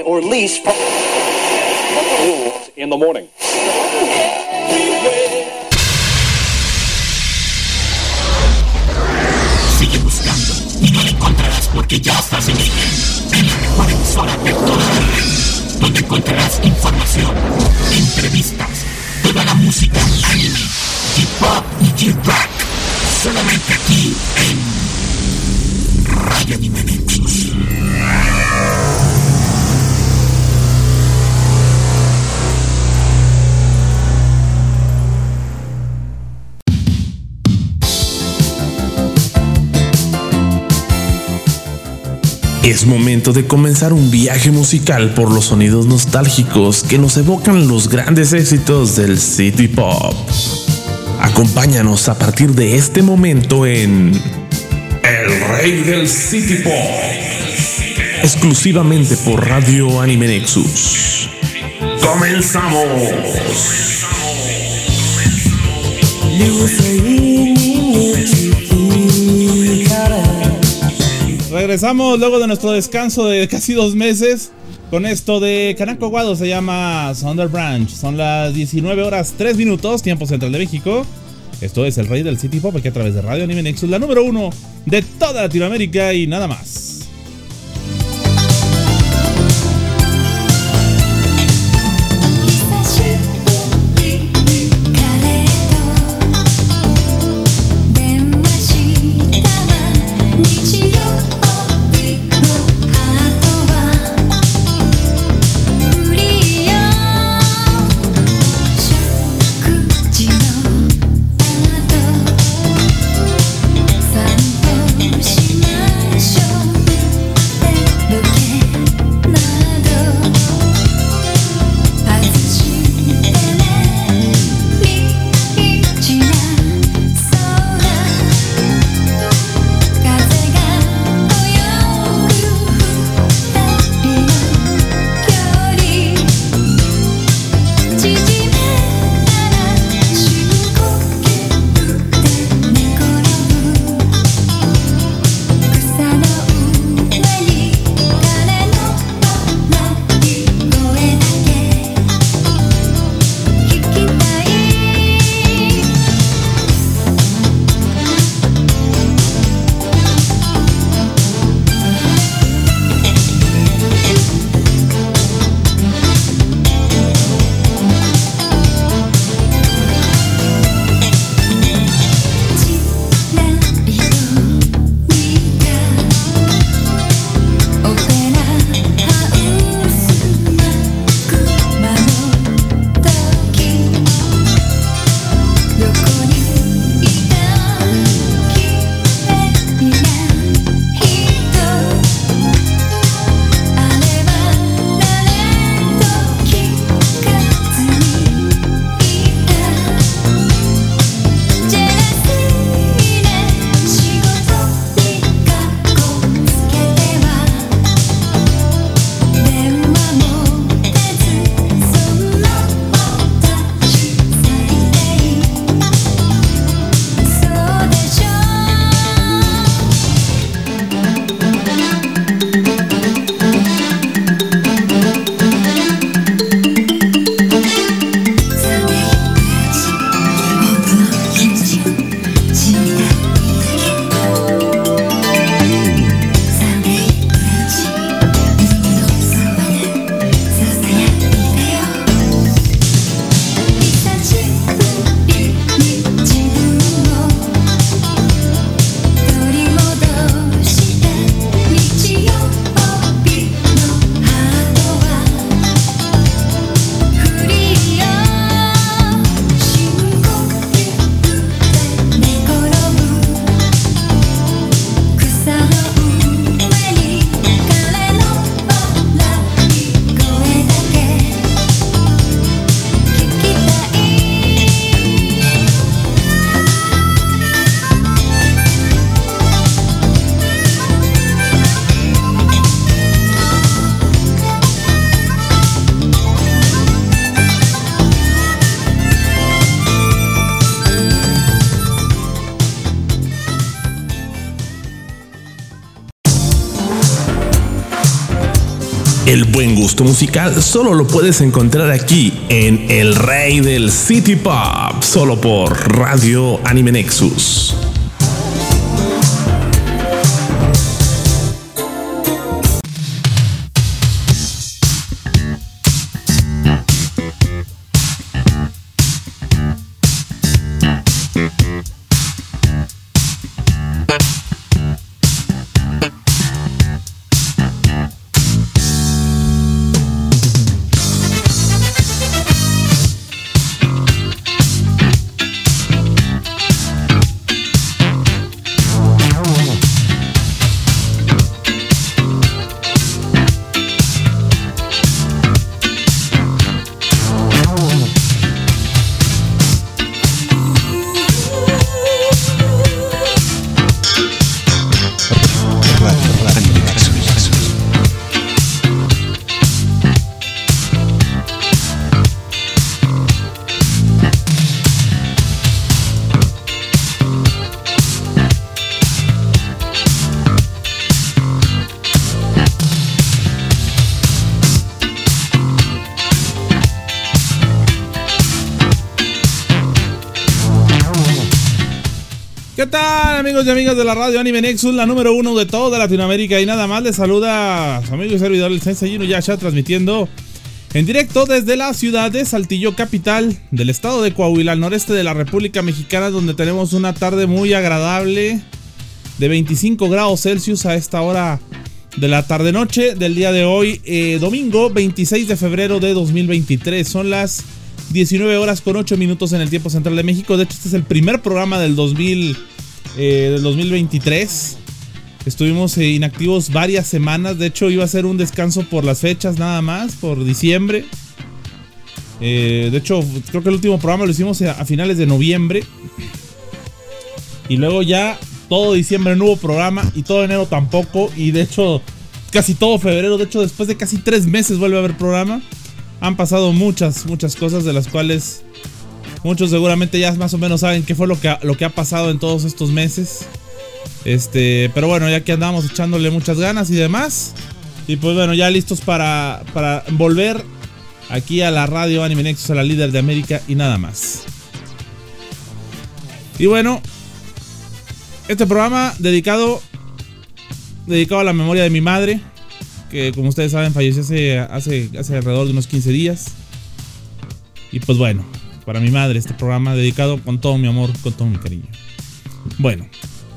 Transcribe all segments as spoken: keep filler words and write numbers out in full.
or lease in the morning. Sigue buscando y no lo encontrarás porque ya estás en ella. En la mejor emisora de toda la red, donde encontrarás información, entrevistas, toda la música anime, J-pop y J-rock. Solamente aquí en Radio Anime Nexus. Es momento de comenzar un viaje musical por los sonidos nostálgicos que nos evocan los grandes éxitos del City Pop. Acompáñanos a partir de este momento en El Rey del City Pop, exclusivamente por Radio Anime Nexus. ¡Comenzamos! Regresamos luego de nuestro descanso de casi dos meses con esto de Kanako Wado, se llama Thunder Branch. Son las diecinueve horas tres minutos, tiempo central de México. Esto es El Rey del City Pop aquí a través de Radio Anime Nexus, la número uno de toda Latinoamérica y nada más. Got El buen gusto musical solo lo puedes encontrar aquí en El Rey del City Pop, solo por Radio Anime Nexus. ¿Qué tal, amigos y amigas de la Radio Anime Nexus, la número uno de toda Latinoamérica? Y nada más les saluda su amigo y servidor el Sensei Gino Yasha, transmitiendo en directo desde la ciudad de Saltillo, capital del estado de Coahuila, al noreste de la República Mexicana, donde tenemos una tarde muy agradable de veinticinco grados Celsius a esta hora de la tarde-noche del día de hoy, eh, domingo veintiséis de febrero de dos mil veintitrés. Son las diecinueve horas con ocho minutos en el tiempo central de México. De hecho, este es el primer programa del dos mil, eh, del dos mil veintitrés. Estuvimos eh, inactivos varias semanas. De hecho, iba a ser un descanso por las fechas nada más, por diciembre. Eh, de hecho, creo que el último programa lo hicimos a, a finales de noviembre. Y luego ya todo diciembre no hubo programa y todo enero tampoco. Y de hecho, casi todo febrero. De hecho, después de casi tres meses vuelve a haber programa. Han pasado muchas, muchas cosas de las cuales muchos seguramente ya más o menos saben qué fue lo que ha, lo que ha pasado en todos estos meses. Este, pero bueno, ya que andamos echándole muchas ganas y demás. Y pues bueno, ya listos para, para volver aquí a la Radio Anime Nexus, a la líder de América y nada más. Y bueno, este programa dedicado, dedicado a la memoria de mi madre, que como ustedes saben falleció hace, hace, hace alrededor de unos quince días. Y pues bueno, para mi madre este programa dedicado con todo mi amor, con todo mi cariño. Bueno,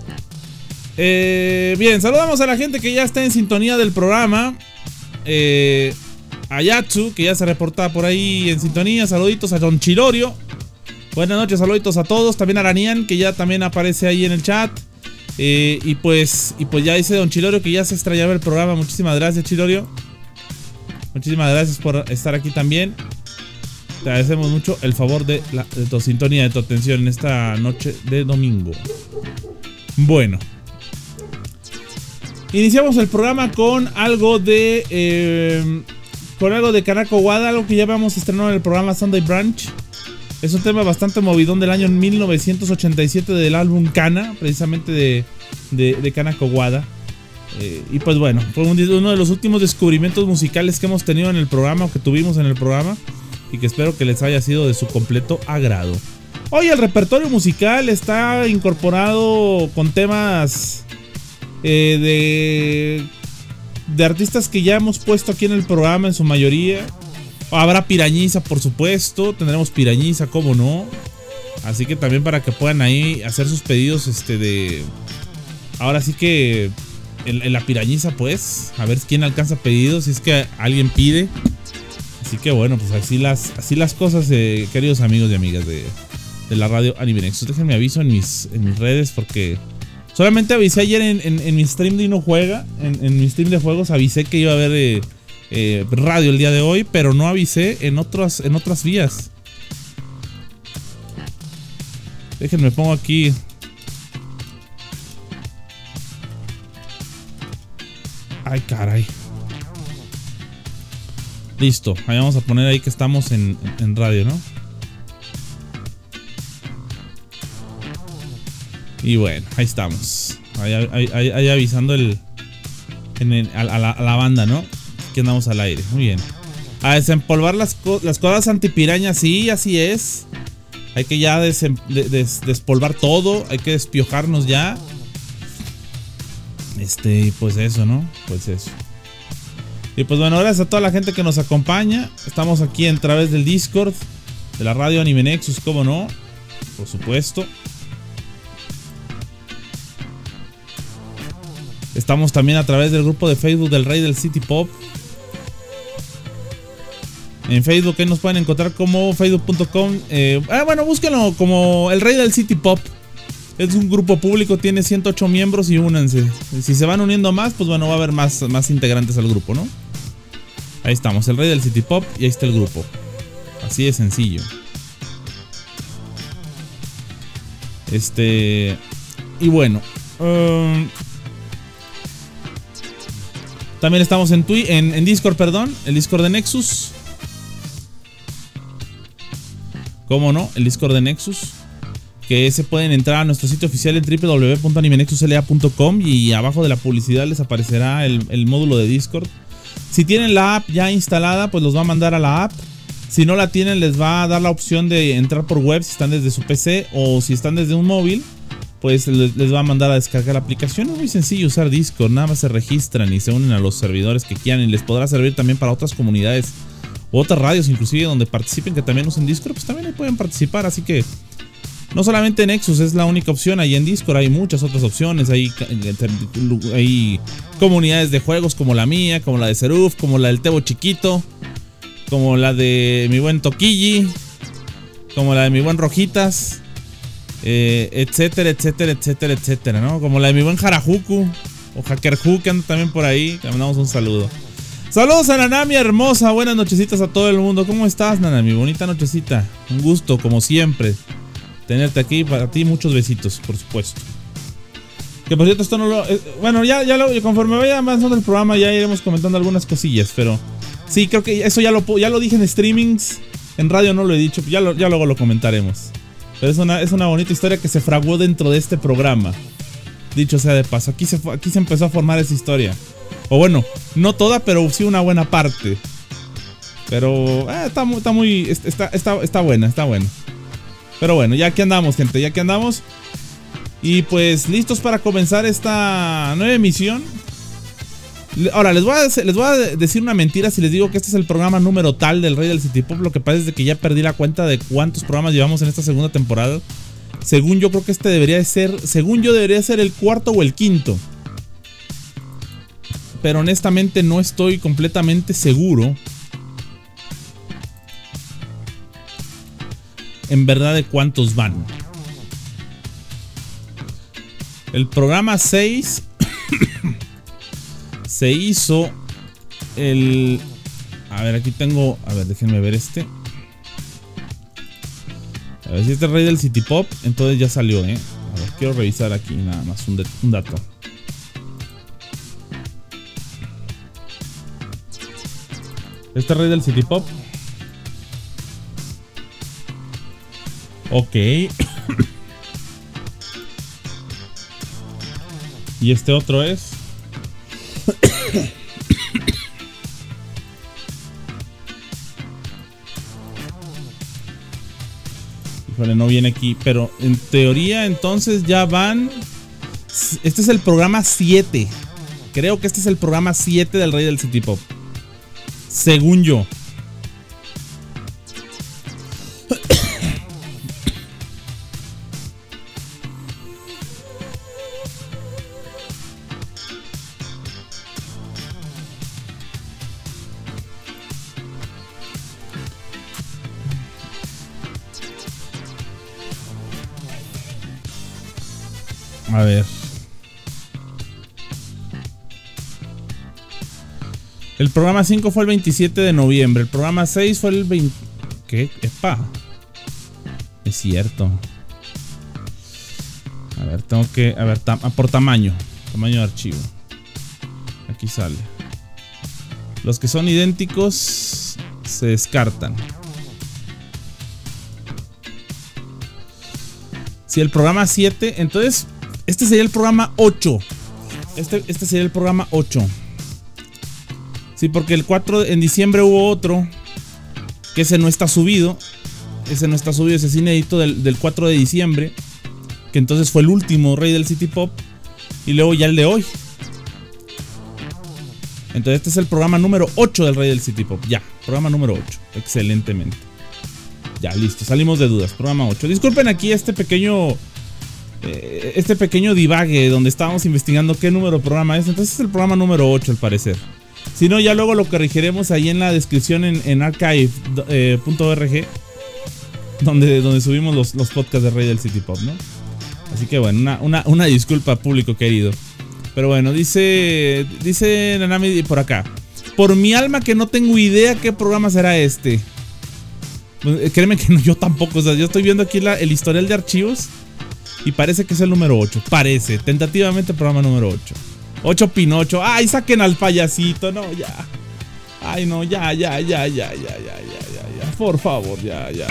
eh, bien, saludamos a la gente que ya está en sintonía del programa. eh, A Yatsu, que ya se reporta por ahí en sintonía. Saluditos a Don Chilorio. Buenas noches, saluditos a todos. También a Aranian, que ya también aparece ahí en el chat. Eh, y pues y pues ya dice Don Chilorio que ya se extrañaba el programa. Muchísimas gracias, Chilorio. Muchísimas gracias por estar aquí también. Te agradecemos mucho el favor de, la, de tu sintonía, de tu atención en esta noche de domingo. Bueno, iniciamos el programa con algo de eh, con algo de Kanako Wada, algo que ya habíamos estrenado en el programa Sunday Branch. Es un tema bastante movidón del año mil novecientos ochenta y siete del álbum Kana, precisamente de, de, de Kanako Wada. Eh, y pues bueno, fue un, uno de los últimos descubrimientos musicales que hemos tenido en el programa, o que tuvimos en el programa, y que espero que les haya sido de su completo agrado. Hoy el repertorio musical está incorporado con temas eh, de, de artistas que ya hemos puesto aquí en el programa en su mayoría. Habrá pirañiza, por supuesto. Tendremos pirañiza, cómo no. Así que también para que puedan ahí hacer sus pedidos este de... Ahora sí que en, en la pirañiza, pues, a ver quién alcanza pedidos, si es que alguien pide. Así que bueno, pues así las, así las cosas, eh, queridos amigos y amigas de, de la Radio Anime Nexus. Déjenme aviso en mis, en mis redes, porque solamente avisé ayer en, en, en mi stream de No Juega, en, en mi stream de juegos, avisé que iba a haber eh, eh, radio el día de hoy, pero no avisé en otras, en otras vías. Déjenme pongo aquí. Ay, caray. Listo, ahí vamos a poner ahí que estamos en, en radio, ¿no? Y bueno, ahí estamos. Ahí, ahí, ahí, ahí avisando el, en el, a, a, la, a la banda, ¿no? aquí andamos al aire. Muy bien. A desempolvar las, co las cosas antipirañas, sí, así es. Hay que ya des des despolvar todo. Hay que despiojarnos ya. Este, pues eso, ¿no? Pues eso. Y pues bueno, gracias a toda la gente que nos acompaña. Estamos aquí a través del Discord de la radio Anime Nexus, ¿cómo no? Por supuesto. Estamos también a través del grupo de Facebook del Rey del City Pop. En Facebook ahí nos pueden encontrar como facebook punto com. Eh, ah, bueno, búsquenlo como el Rey del City Pop. Es un grupo público, tiene ciento ocho miembros y únanse. Si se van uniendo más, pues bueno, va a haber más, más integrantes al grupo, ¿no? Ahí estamos, el Rey del City Pop y ahí está el grupo. Así de sencillo. Este... Y bueno... Um, también estamos en, Twi en, en Discord, perdón. El Discord de Nexus. ¿Cómo no? El Discord de Nexus. Que se pueden entrar a nuestro sitio oficial en w w w punto anime nexus l a punto com. Y abajo de la publicidad les aparecerá el, el módulo de Discord. Si tienen la app ya instalada, pues los va a mandar a la app. Si no la tienen, les va a dar la opción de entrar por web si están desde su P C. O si están desde un móvil, pues les va a mandar a descargar la aplicación. Es muy sencillo usar Discord, nada más se registran y se unen a los servidores que quieran. Y les podrá servir también para otras comunidades u otras radios inclusive donde participen que también usen Discord, pues también ahí pueden participar. Así que no solamente Nexus es la única opción, ahí en Discord hay muchas otras opciones. Hay, hay comunidades de juegos como la mía, como la de Seruf, como la del Tebo Chiquito, como la de mi buen Toquilli, como la de mi buen Rojitas, eh, etcétera, etcétera, etcétera, etcétera, ¿no? Como la de mi buen Harajuku o Hackerhu, que anda también por ahí. Le mandamos un saludo. Saludos a Nanami hermosa, buenas nochecitas a todo el mundo. ¿Cómo estás, Nanami? Bonita nochecita. Un gusto, como siempre, tenerte aquí. Para ti, muchos besitos, por supuesto. Que por cierto, esto no lo... Eh, bueno, ya, ya lo, conforme vaya avanzando el programa, ya iremos comentando algunas cosillas, pero sí, creo que eso ya lo, ya lo dije en streamings. En radio no lo he dicho, ya, lo, ya luego lo comentaremos. Pero es una, es una bonita historia que se fraguó dentro de este programa. Dicho sea de paso, aquí se, aquí se empezó a formar esa historia. O bueno, no toda, pero sí una buena parte. Pero eh, está, está muy... Está, está, está buena, está buena. Pero bueno, ya aquí andamos, gente, ya aquí andamos. Y pues listos para comenzar esta nueva emisión. Ahora, les voy, a, les voy a decir una mentira si les digo que este es el programa número tal del Rey del City Pop. Lo que pasa es que ya perdí la cuenta de cuántos programas llevamos en esta segunda temporada. Según yo creo que este debería ser, según yo debería ser el cuarto o el quinto. Pero honestamente no estoy completamente seguro en verdad de cuántos van. El programa seis se hizo el... A ver, aquí tengo... A ver, déjenme ver este. A ver si este es el Rey del City Pop. Entonces ya salió, ¿eh? A ver, quiero revisar aquí nada más un, un dato. Este Rey del City Pop. Ok. Y este otro es... Híjole, no viene aquí. Pero en teoría entonces ya van... Este es el programa siete. Creo que este es el programa siete del Rey del City Pop. Según yo. A ver. El programa cinco fue el veintisiete de noviembre. El programa seis fue el veinte... ¿Qué? Epa. Es cierto. A ver, tengo que... A ver, tam por tamaño. Tamaño de archivo. Aquí sale. Los que son idénticos se descartan. Si el programa siete... Entonces... Este sería el programa ocho. Este, este sería el programa ocho. Sí, porque el cuatro en diciembre hubo otro, que ese no está subido. Ese no está subido, ese es inédito del, del cuatro de diciembre. Que entonces fue el último Rey del City Pop. Y luego ya el de hoy. Entonces este es el programa número ocho del Rey del City Pop. Ya, programa número ocho. Excelentemente. Ya, listo, salimos de dudas. Programa ocho. Disculpen aquí este pequeño... Eh, este pequeño divague donde estábamos investigando qué número de programa es. Entonces es el programa número ocho al parecer. Si no, ya luego lo corregiremos ahí en la descripción en, en archive punto org, donde, donde subimos los, los podcasts de Rey del City Pop, ¿no? Así que bueno, una, una, una disculpa, público querido. Pero bueno, dice dice Nanami por acá: por mi alma que no tengo idea qué programa será este. Créeme que no, yo tampoco. O sea, yo estoy viendo aquí la, el historial de archivos y parece que es el número ocho. Parece, tentativamente el programa número ocho. ocho Pinocho. Ay, saquen al payasito, no, ya. Ay, no, ya, ya, ya, ya, ya, ya, ya, ya. Por favor, ya, ya, ya.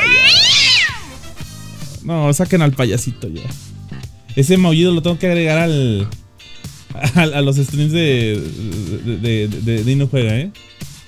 No, saquen al payasito ya. Ese maullido lo tengo que agregar al a, a los streams de de, de, de, de Inu Juega, eh.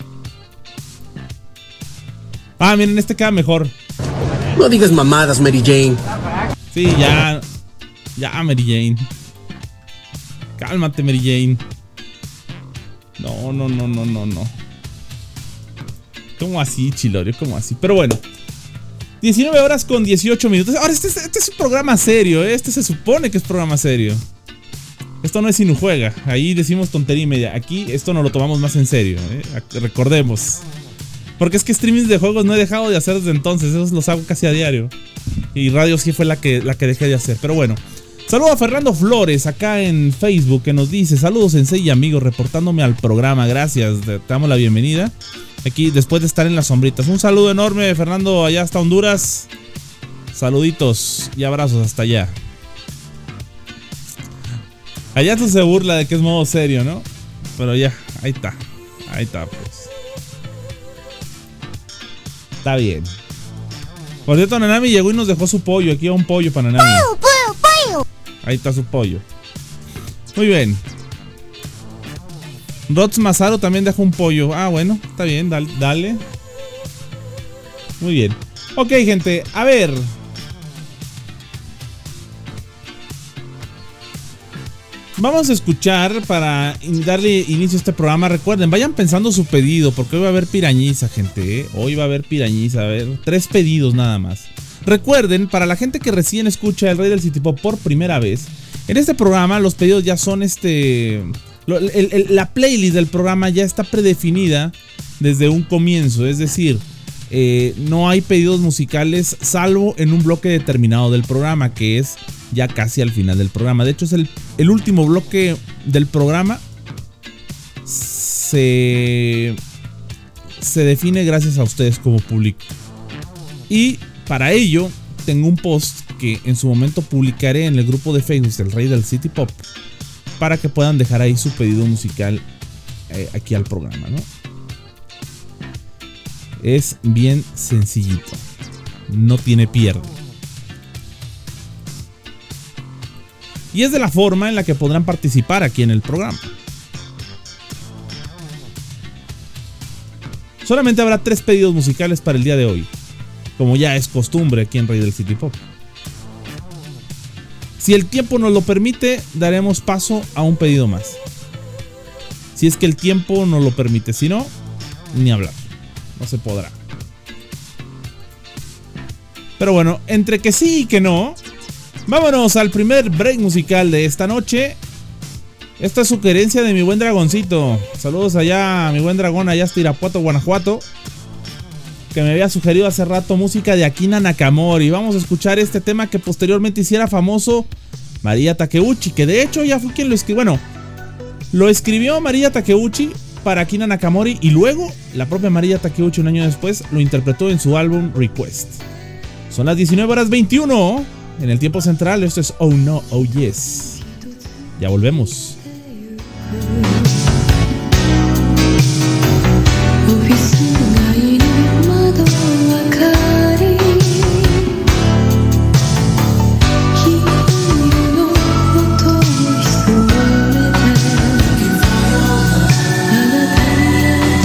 Ah, miren, este queda mejor. No digas mamadas, Mary Jane. Sí, ya. Ya, Mary Jane. Cálmate, Mary Jane. No, no, no, no, no, no. ¿Cómo así, Chilorio? ¿Cómo así? Pero bueno. diecinueve horas con dieciocho minutos. Ahora, este, este es un programa serio, ¿eh? Este se supone que es programa serio. Esto no es Inu Juega. Ahí decimos tontería y media. Aquí esto nos lo tomamos más en serio, ¿eh? Recordemos. Porque es que streamings de juegos no he dejado de hacer desde entonces. Esos los hago casi a diario. Y radio sí fue la que, la que dejé de hacer. Pero bueno. Saludo a Fernando Flores acá en Facebook, que nos dice: saludos, sensei y amigos, reportándome al programa. Gracias, te damos la bienvenida aquí después de estar en las sombritas. Un saludo enorme, Fernando, allá hasta Honduras. Saluditos y abrazos hasta allá. Allá tú se burla de que es modo serio, ¿no? Pero ya, ahí está. Ahí está, pues. Está bien. Por cierto, Nanami llegó y nos dejó su pollo. Aquí va un pollo para Nanami. Ahí está su pollo. Muy bien. Rods Mazaro también dejó un pollo. Ah, bueno, está bien, dale, dale. Muy bien. Ok, gente, a ver. Vamos a escuchar para darle inicio a este programa. Recuerden, vayan pensando su pedido, porque hoy va a haber pirañiza, gente, ¿eh? Hoy va a haber pirañiza, a ver, tres pedidos nada más. Recuerden, para la gente que recién escucha el Rey del City Pop por primera vez, en este programa los pedidos ya son este... Lo, el, el, la playlist del programa ya está predefinida desde un comienzo, es decir, eh, no hay pedidos musicales salvo en un bloque determinado del programa, que es ya casi al final del programa. De hecho, es el, el último bloque del programa. Se, se define gracias a ustedes como público. Y para ello, tengo un post que en su momento publicaré en el grupo de Facebook del Rey del City Pop, para que puedan dejar ahí su pedido musical eh, aquí al programa, ¿no? Es bien sencillito. No tiene pierde. Y es de la forma en la que podrán participar aquí en el programa. Solamente habrá tres pedidos musicales para el día de hoy, como ya es costumbre aquí en Rey del City Pop. Si el tiempo nos lo permite, daremos paso a un pedido más. Si es que el tiempo nos lo permite. Si no, ni hablar. No se podrá. Pero bueno, entre que sí y que no, vámonos al primer break musical de esta noche. Esta es sugerencia de mi buen dragoncito. Saludos allá a mi buen dragón, allá hasta Irapuato, Guanajuato, que me había sugerido hace rato música de Akina Nakamori. Vamos a escuchar este tema que posteriormente hiciera famoso María Takeuchi, que de hecho ya fue quien lo escribió. Bueno, lo escribió María Takeuchi para Akina Nakamori, y luego la propia María Takeuchi un año después lo interpretó en su álbum Request. Son las diecinueve horas veintiuno en el tiempo central. Esto es Oh No, Oh Yes. Ya volvemos. Yeah.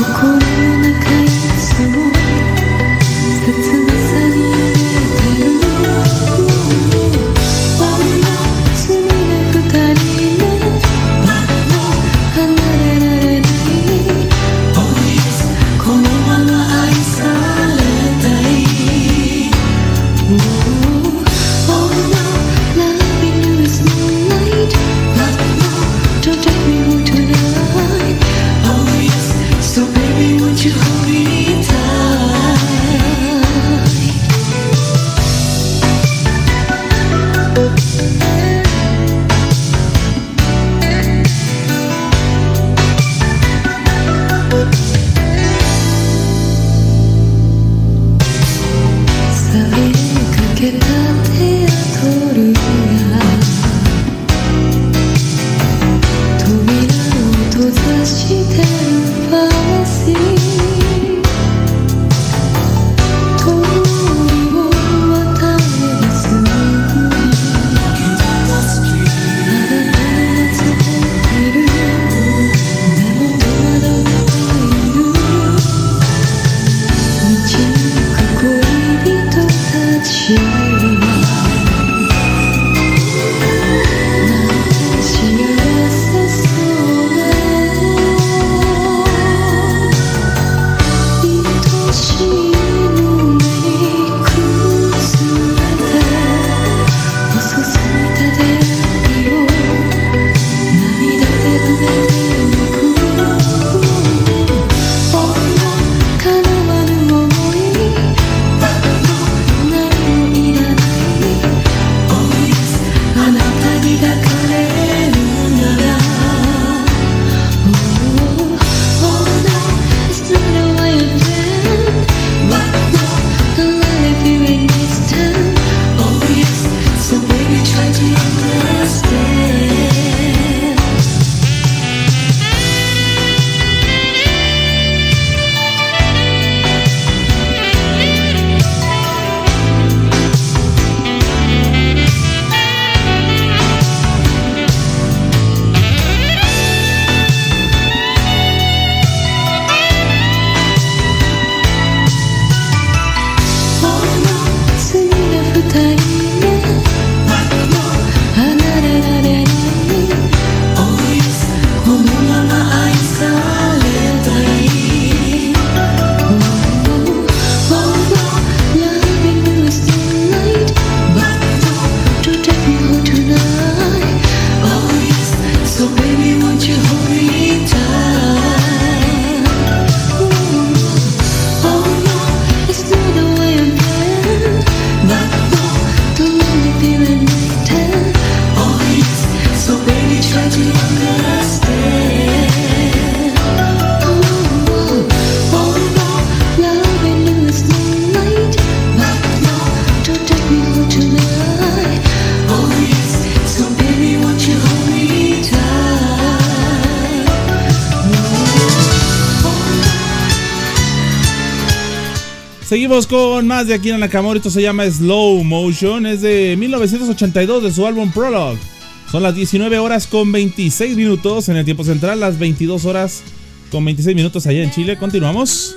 Seguimos con más de Akira Nakamura. Esto se llama Slow Motion. Es de mil novecientos ochenta y dos, de su álbum Prologue. Son las diecinueve horas con veintiséis minutos en el tiempo central, las veintidós horas con veintiséis minutos allá en Chile. Continuamos.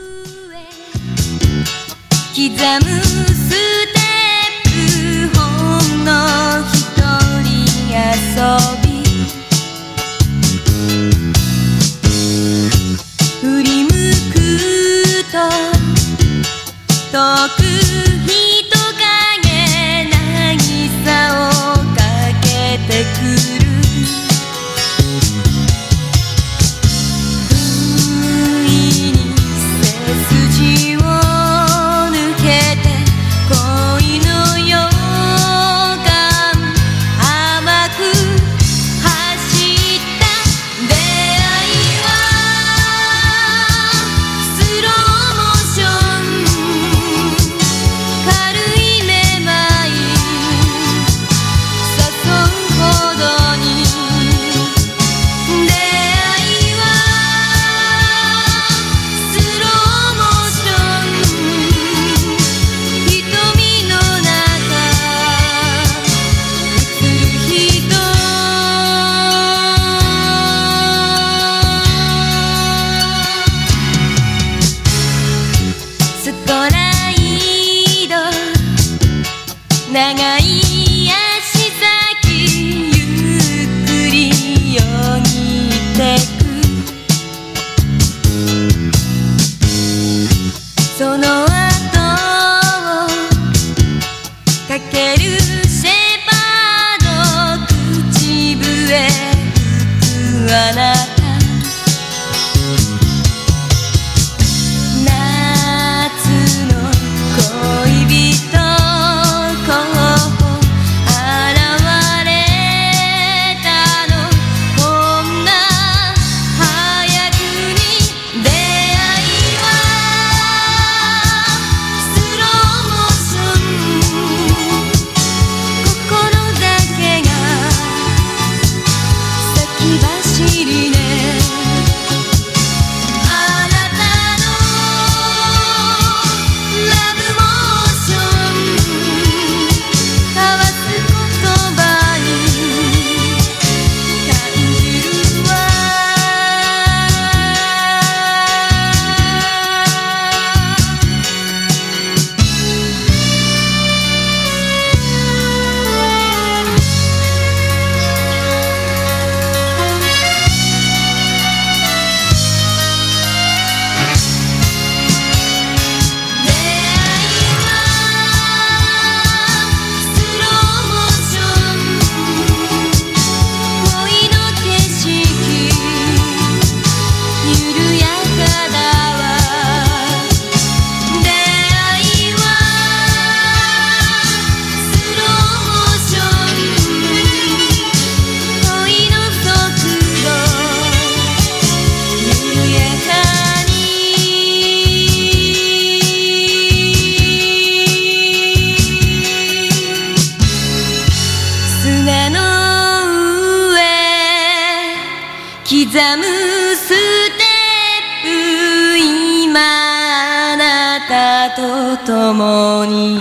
なたと共に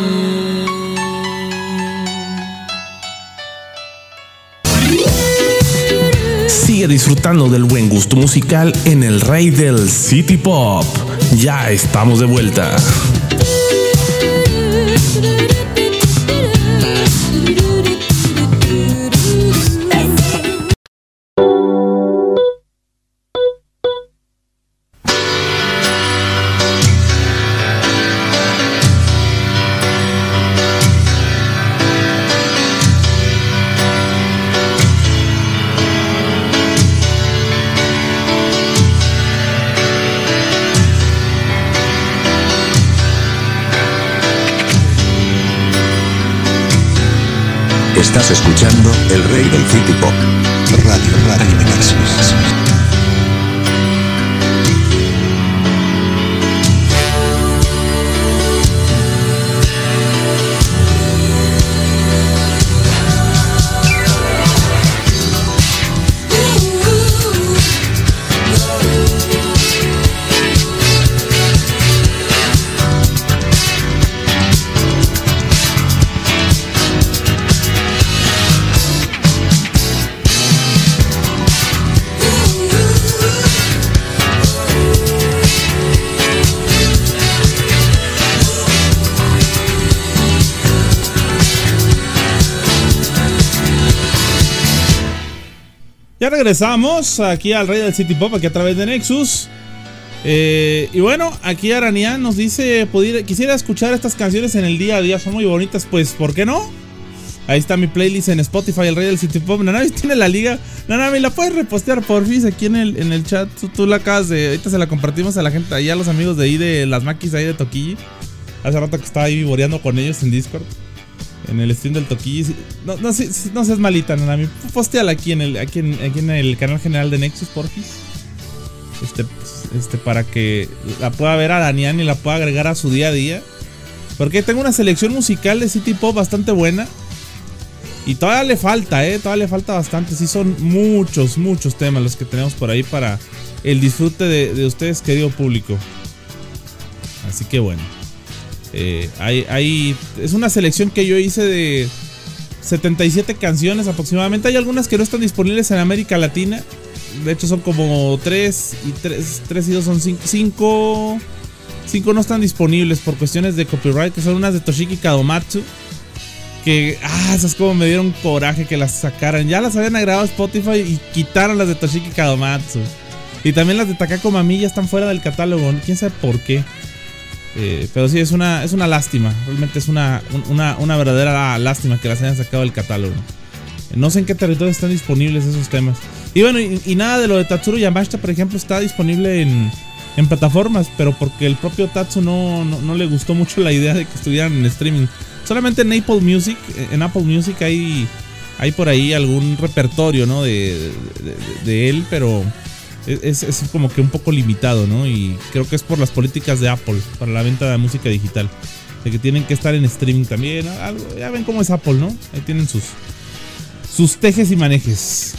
Sigue disfrutando del buen gusto musical en el Rey del City Pop. Ya estamos de vuelta. Estás escuchando El Rey del City Pop. Radio Radio Nexus. Ya regresamos aquí al Rey del City Pop, aquí a través de Nexus. Eh, y bueno, aquí Aranian nos dice: quisiera escuchar estas canciones en el día a día, son muy bonitas. Pues, ¿por qué no? Ahí está mi playlist en Spotify, el Rey del City Pop. Nanami tiene la liga. Nanami, la puedes repostear porfis aquí en el, en el chat. Tú, tú la acabas de. Ahorita se la compartimos a la gente, ahí a los amigos de ahí de las maquis ahí de Toquilli. Hace rato que estaba ahí vivoreando con ellos en Discord. En el stream del Toquilli. No, no, no, no seas malita, Nanami. Postéala aquí en el, aquí en, aquí en el canal general de Nexus, porfis. Este, este, para que la pueda ver a Danian y la pueda agregar a su día a día. Porque tengo una selección musical de City Pop bastante buena. Y todavía le falta, eh. Todavía le falta bastante. Sí, son muchos, muchos temas los que tenemos por ahí para el disfrute de, de ustedes, querido público. Así que bueno. Eh, hay, hay, es una selección que yo hice de setenta y siete canciones aproximadamente. Hay algunas que no están disponibles en América Latina. De hecho son como tres y tres, tres y dos son cinco. cinco no están disponibles por cuestiones de copyright, que son unas de Toshiki Kadomatsu. Que, ah, esas como me dieron coraje que las sacaran. Ya las habían agregado a Spotify y quitaron las de Toshiki Kadomatsu. Y también las de Takako Mami ya están fuera del catálogo. Quién sabe por qué. Eh, pero sí, es una, es una lástima. Realmente es una, una, una verdadera lástima que las hayan sacado del catálogo. No sé en qué territorio están disponibles esos temas. Y bueno, y, y nada de lo de Tatsuro Yamashita, por ejemplo, está disponible en, en plataformas, pero porque el propio Tatsu no, no, no le gustó mucho la idea de que estuvieran en streaming. Solamente en Apple Music, en Apple Music hay, hay por ahí algún repertorio, ¿no? de, de, de, de él, pero es, es como que un poco limitado, ¿no? Y creo que es por las políticas de Apple para la venta de música digital, de que tienen que estar en streaming también, ¿no? Algo, ya ven cómo es Apple, ¿no? Ahí tienen sus, sus tejes y manejes.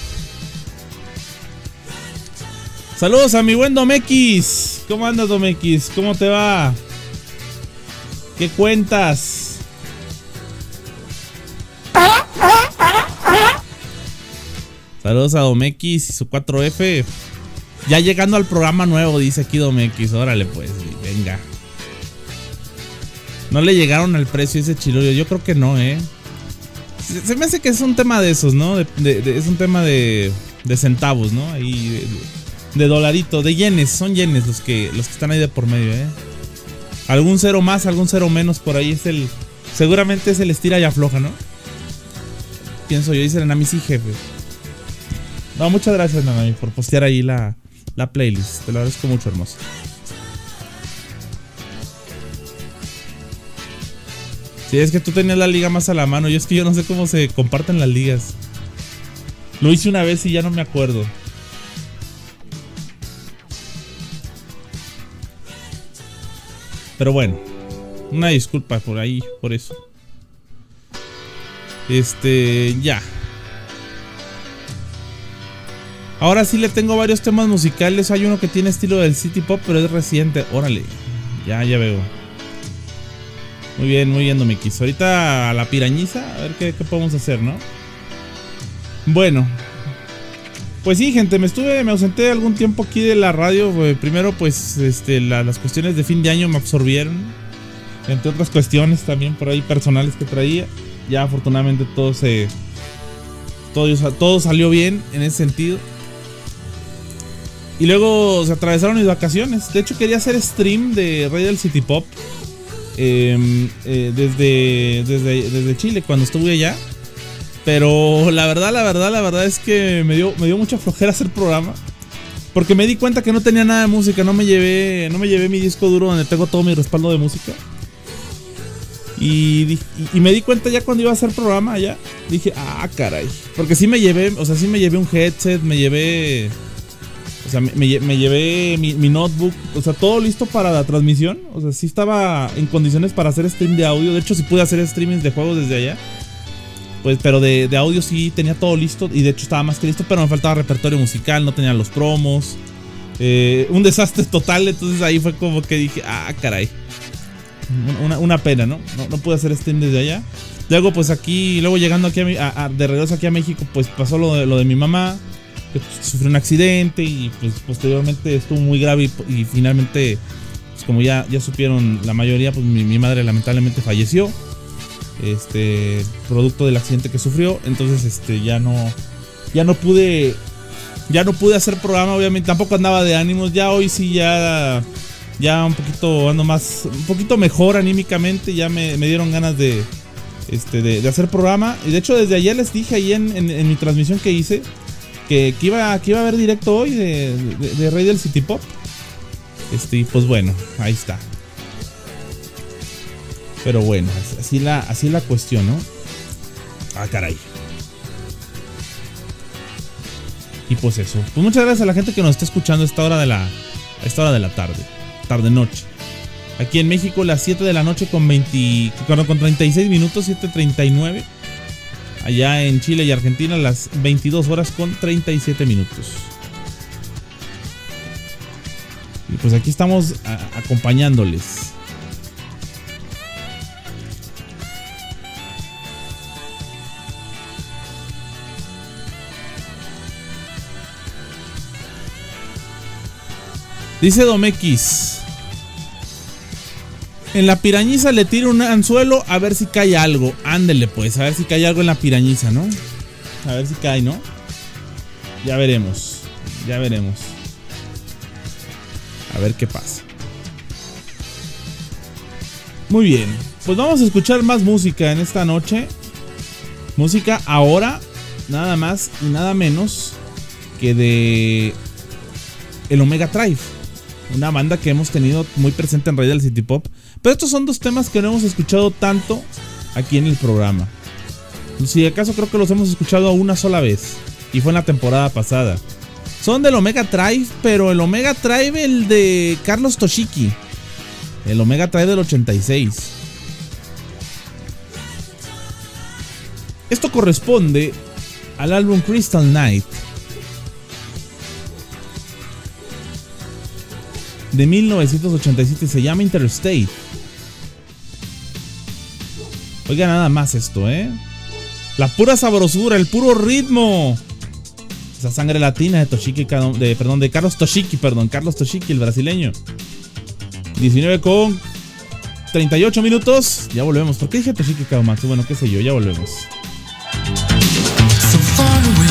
Saludos a mi buen Domex. ¿Cómo andas, Domex? ¿Cómo te va? ¿Qué cuentas? Saludos a Domex y su cuatro F. Ya llegando al programa nuevo, dice aquí Domex. Órale pues, venga. No le llegaron al precio ese chilorio. Yo creo que no, eh. Se me hace que es un tema de esos, ¿no? De, de, de, es un tema de, de centavos, ¿no? Ahí de, de dolarito, de yenes. Son yenes los que, los que están ahí de por medio, eh. Algún cero más, algún cero menos por ahí es el... Seguramente es el estira y afloja, ¿no? Pienso yo, dice Nanami, sí, jefe. No, muchas gracias, Nanami, por postear ahí la, la playlist. Te lo agradezco mucho, hermoso. Sí, es que tú tenías la liga más a la mano. Yo es que yo no sé cómo se comparten las ligas. Lo hice una vez y ya no me acuerdo. Pero bueno, una disculpa por ahí, por eso. Este, ya. Ahora sí le tengo varios temas musicales. Hay uno que tiene estilo del City Pop, pero es reciente. Órale, ya, ya veo. Muy bien, muy bien, Domequis. Ahorita a la pirañiza, a ver qué, qué podemos hacer, ¿no? Bueno. Pues sí, gente, me estuve, me ausenté algún tiempo aquí de la radio. Primero, pues, este, la, las cuestiones de fin de año me absorbieron. Entre otras cuestiones también por ahí personales que traía. Ya afortunadamente todo se... Todo, todo salió bien en ese sentido. Y luego se atravesaron mis vacaciones. De hecho quería hacer stream de Radio City Pop. Eh, eh, desde, desde, desde Chile cuando estuve allá. Pero la verdad, la verdad, la verdad es que me dio, me dio mucha flojera hacer programa. Porque me di cuenta que no tenía nada de música. No me llevé, no me llevé mi disco duro donde tengo todo mi respaldo de música. Y, y, y me di cuenta ya cuando iba a hacer programa allá. Dije, ah, caray. Porque sí me llevé, o sea, sí me llevé un headset, me llevé... O sea, me, me, me llevé mi, mi notebook, o sea, todo listo para la transmisión. O sea, sí estaba en condiciones para hacer stream de audio. De hecho, sí pude hacer streamings de juegos desde allá. Pues, pero de, de audio sí tenía todo listo. Y de hecho estaba más que listo, pero me faltaba repertorio musical, no tenía los promos. Eh, un desastre total, entonces ahí fue como que dije, ah, caray. Una, una pena, ¿no? ¿no? No pude hacer stream desde allá. Luego, pues aquí, luego llegando aquí a, a, a, de regreso aquí a México, pues pasó lo de, lo de mi mamá. Que sufrió un accidente y pues posteriormente estuvo muy grave y, y finalmente, pues como ya, ya supieron la mayoría, pues mi, mi madre lamentablemente falleció. Este, producto del accidente que sufrió. Entonces, este, ya no, ya no pude, ya no pude hacer programa, obviamente. Tampoco andaba de ánimos. Ya hoy sí, ya, ya un poquito ando más, un poquito mejor anímicamente. Ya me, me dieron ganas de, este, de, de hacer programa. Y de hecho, desde ayer les dije ahí en, en, en mi transmisión que hice. Que, que, iba, que iba a haber directo hoy de, de, de Rey del City Pop. Este, y pues bueno, ahí está. Pero bueno, así la, así la cuestión, ¿no? Ah, caray. Y pues eso. Pues muchas gracias a la gente que nos está escuchando a esta hora de la, a esta hora de la tarde. Tarde noche. Aquí en México las siete de la noche con veinte, con treinta y seis minutos, siete treinta y nueve. Allá en Chile y Argentina las veintidós horas con treinta y siete minutos. Y pues aquí estamos a- acompañándoles. Dice Domequis. En la pirañiza le tiro un anzuelo a ver si cae algo. Ándele pues, a ver si cae algo en la pirañiza, ¿no? A ver si cae, ¿no? Ya veremos. Ya veremos. A ver qué pasa. Muy bien. Pues vamos a escuchar más música en esta noche. Música ahora, nada más y nada menos que de el Omega Drive. Una banda que hemos tenido muy presente en Radio City Pop. Pero estos son dos temas que no hemos escuchado tanto aquí en el programa. Si acaso creo que los hemos escuchado una sola vez. Y fue en la temporada pasada. Son del Omega Drive, pero el Omega Drive el de Carlos Toshiki. El Omega Drive del ochenta y seis. Esto corresponde al álbum Crystal Night de mil novecientos ochenta y siete. Se llama Interstate. Oiga nada más esto, ¿eh? La pura sabrosura, el puro ritmo. Esa sangre latina de Toshiki, de, perdón, de Carlos Toshiki, perdón, Carlos Toshiki, el brasileño. diecinueve con treinta y ocho minutos. Ya volvemos. ¿Por qué dije Toshiki Kawamata? Bueno, qué sé yo, ya volvemos. So far away,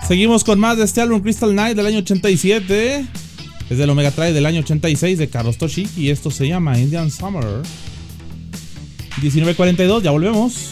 Seguimos con más de este álbum Crystal Night del año ochenta y siete. Es del Omega Drive del año ochenta y seis de Carlos Toshiki y esto se llama Indian Summer. diecinueve cuarenta y dos, ya volvemos.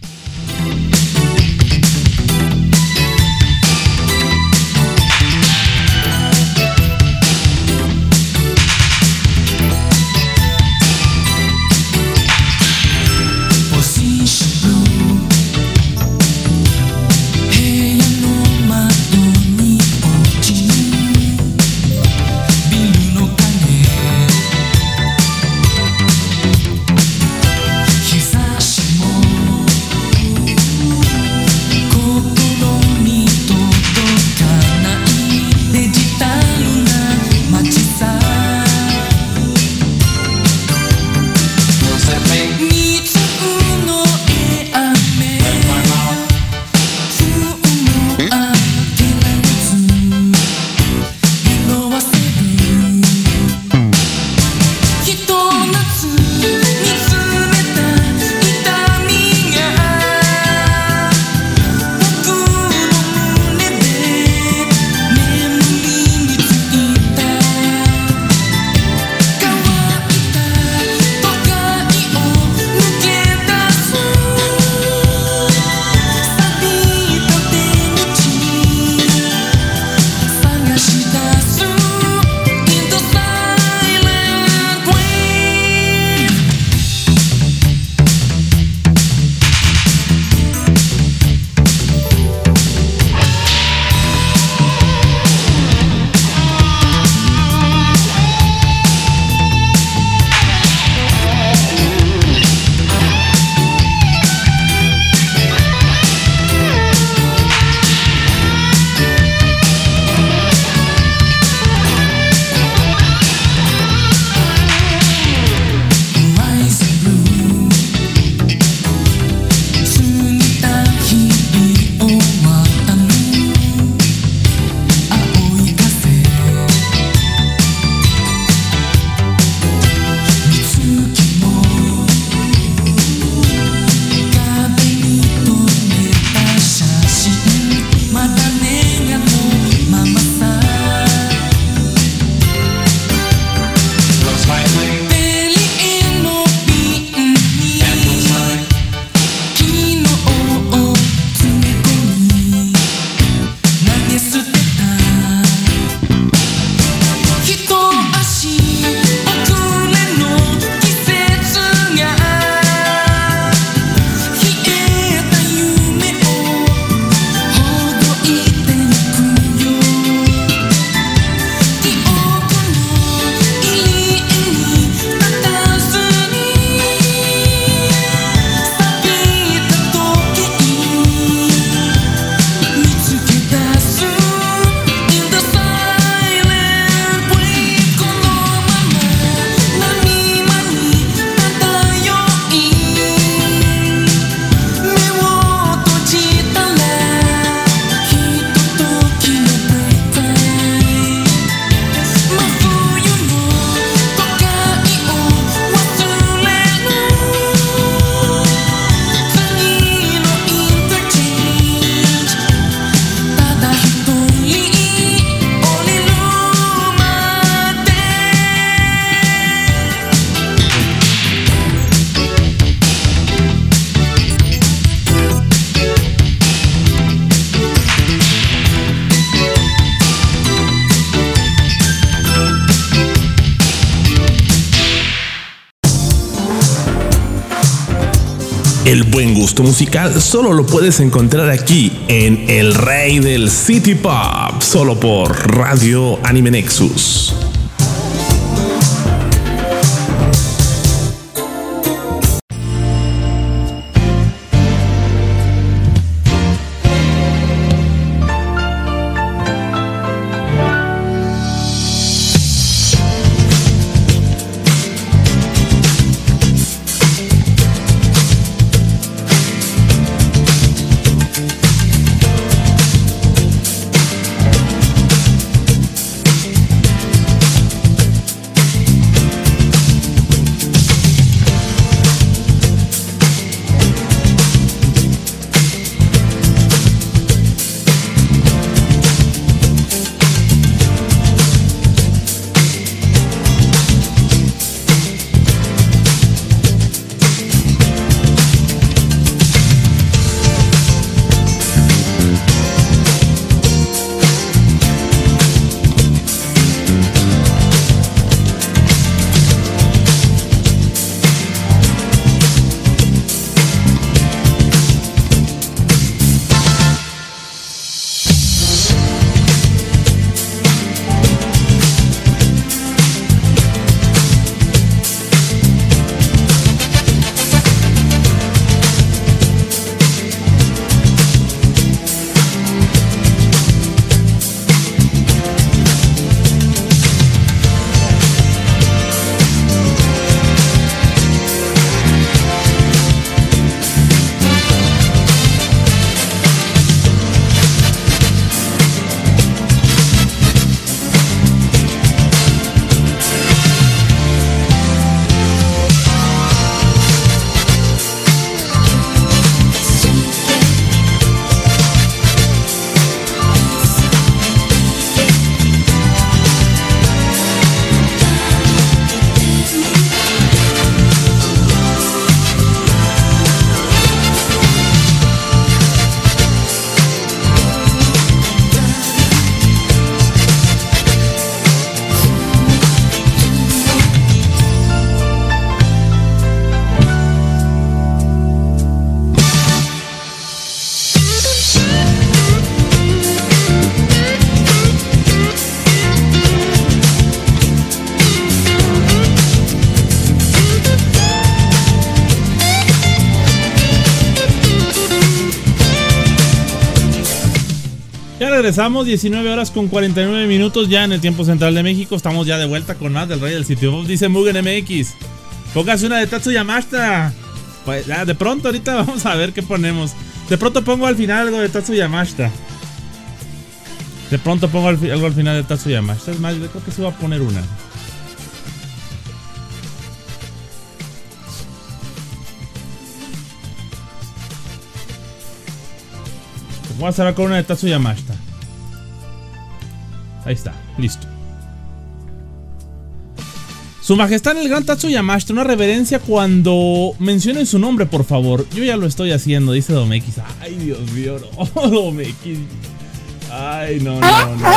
El buen gusto musical solo lo puedes encontrar aquí en El Rey del City Pop, solo por Radio Anime Nexus. regresamos, diecinueve horas con cuarenta y nueve minutos ya en el tiempo central de México. Estamos ya de vuelta con más del Rey del City Pop. Dice Mugen M X, póngase una de Tatsuyamashita. Pues ya, de pronto ahorita vamos a ver qué ponemos. De pronto pongo al final algo de Tatsuyamashita. De pronto pongo algo al final de Tatsuyamashita. Es más, yo creo que sí voy a poner una. Voy a cerrar con una de Tatsuyamashita. Ahí está, listo. Su majestad el gran Tatsuyamashita, una reverencia cuando mencionen su nombre, por favor. Yo ya lo estoy haciendo, dice Domex. Ay, Dios mío, no, Domex. Ay, no, no, no.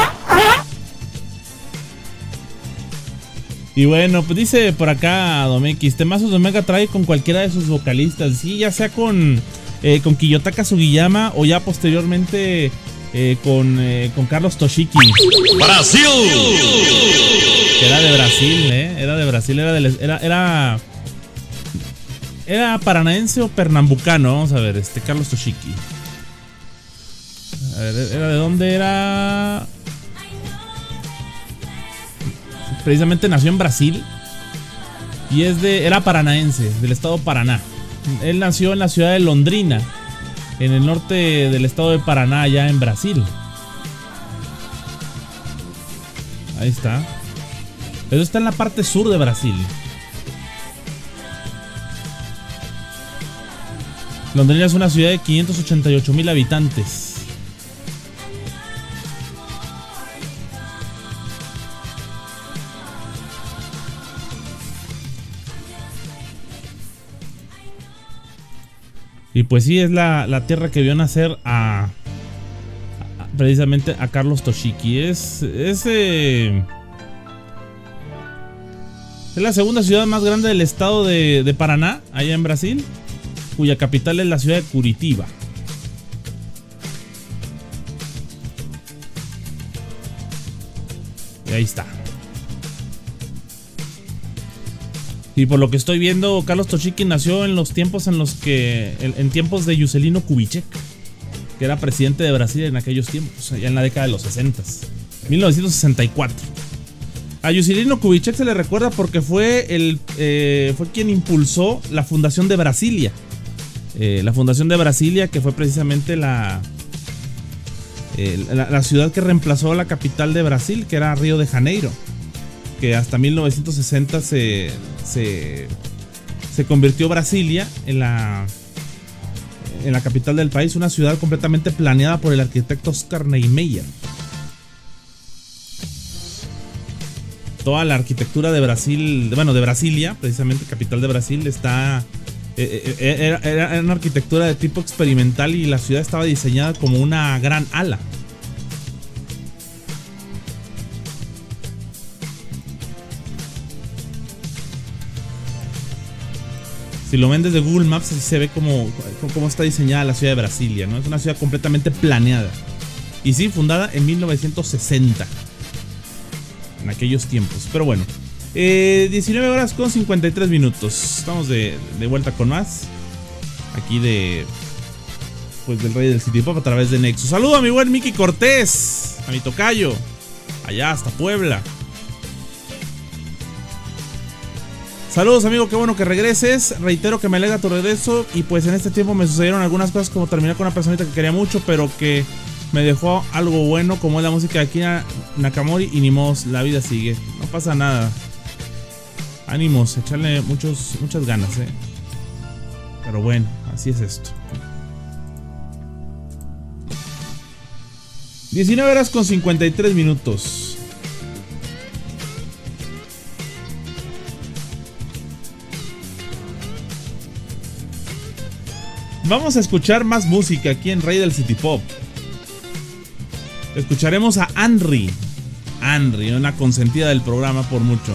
Y bueno, pues dice por acá Domex, temazos de Omega trae con cualquiera de sus vocalistas. Sí, ya sea con, eh, con Kiyotaka Sugiyama o ya posteriormente eh, con, eh, con Carlos Toshiki. ¡Brasil! Que era de Brasil, ¿eh? Era de Brasil, era de... Era... Era, era paranaense o pernambucano, vamos a ver, este, Carlos Toshiki. A ver, ¿era de dónde era? Precisamente nació en Brasil. Y es de... Era paranaense, del estado Paraná. Él nació en la ciudad de Londrina, en el norte del estado de Paraná, allá en Brasil. Ahí está. Eso está en la parte sur de Brasil. Londrina es una ciudad de quinientos ochenta y ocho mil habitantes. Y pues sí, es la, la tierra que vio nacer a, a precisamente a Carlos Toshiki. Es, es, eh, es la segunda ciudad más grande del estado de, de Paraná, allá en Brasil, cuya capital es la ciudad de Curitiba. Y ahí está. Y por lo que estoy viendo, Carlos Toshiki nació en los tiempos en los que... En, en tiempos de Juscelino Kubitschek, que era presidente de Brasil en aquellos tiempos, allá en la década de los sesenta, mil novecientos sesenta y cuatro. A Juscelino Kubitschek se le recuerda porque fue, el, eh, fue quien impulsó la fundación de Brasilia. Eh, la fundación de Brasilia, que fue precisamente la, eh, la, la ciudad que reemplazó a la capital de Brasil, que era Río de Janeiro. Que hasta mil novecientos sesenta se, se, se convirtió Brasilia en la, en la capital del país, una ciudad completamente planeada por el arquitecto Oscar Niemeyer. Toda la arquitectura de Brasil, bueno, de Brasilia, precisamente capital de Brasil, está eh, eh, era, era una arquitectura de tipo experimental y la ciudad estaba diseñada como una gran ala. Si lo ven desde Google Maps, así se ve como, como está diseñada la ciudad de Brasilia, ¿no? Es una ciudad completamente planeada. Y sí, fundada en mil novecientos sesenta. En aquellos tiempos. Pero bueno. Eh, diecinueve horas con cincuenta y tres minutos. Estamos de, de vuelta con más. Aquí de... Pues del Rey del City Pop a través de Nexus. Saludo a mi buen Miki Cortés. A mi tocayo. Allá hasta Puebla. Saludos amigo, qué bueno que regreses. Reitero que me alegra tu regreso. Y pues en este tiempo me sucedieron algunas cosas, como terminar con una personita que quería mucho, pero que me dejó algo bueno, como es la música de Akira Nakamori. Y ni modo, la vida sigue, no pasa nada. Ánimos, echarle muchos, muchas ganas, eh. Pero bueno, así es esto. diecinueve horas con cincuenta y tres minutos. Vamos a escuchar más música aquí en Rey del City Pop. Escucharemos a Anri. Anri, una consentida del programa por mucho.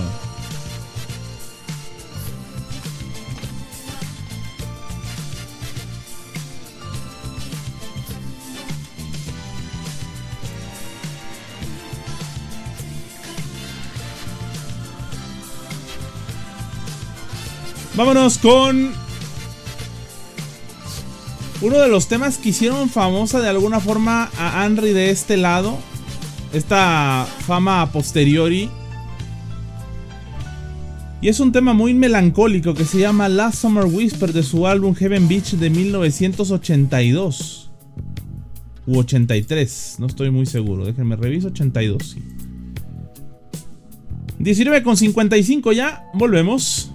Vámonos con uno de los temas que hicieron famosa de alguna forma a Henry de este lado. Esta fama a posteriori. Y es un tema muy melancólico que se llama Last Summer Whisper de su álbum Heaven Beach de mil novecientos ochenta y dos. U ochenta y tres, no estoy muy seguro. Déjenme reviso, ochenta y dos, sí. diecinueve con cincuenta y cinco ya, volvemos.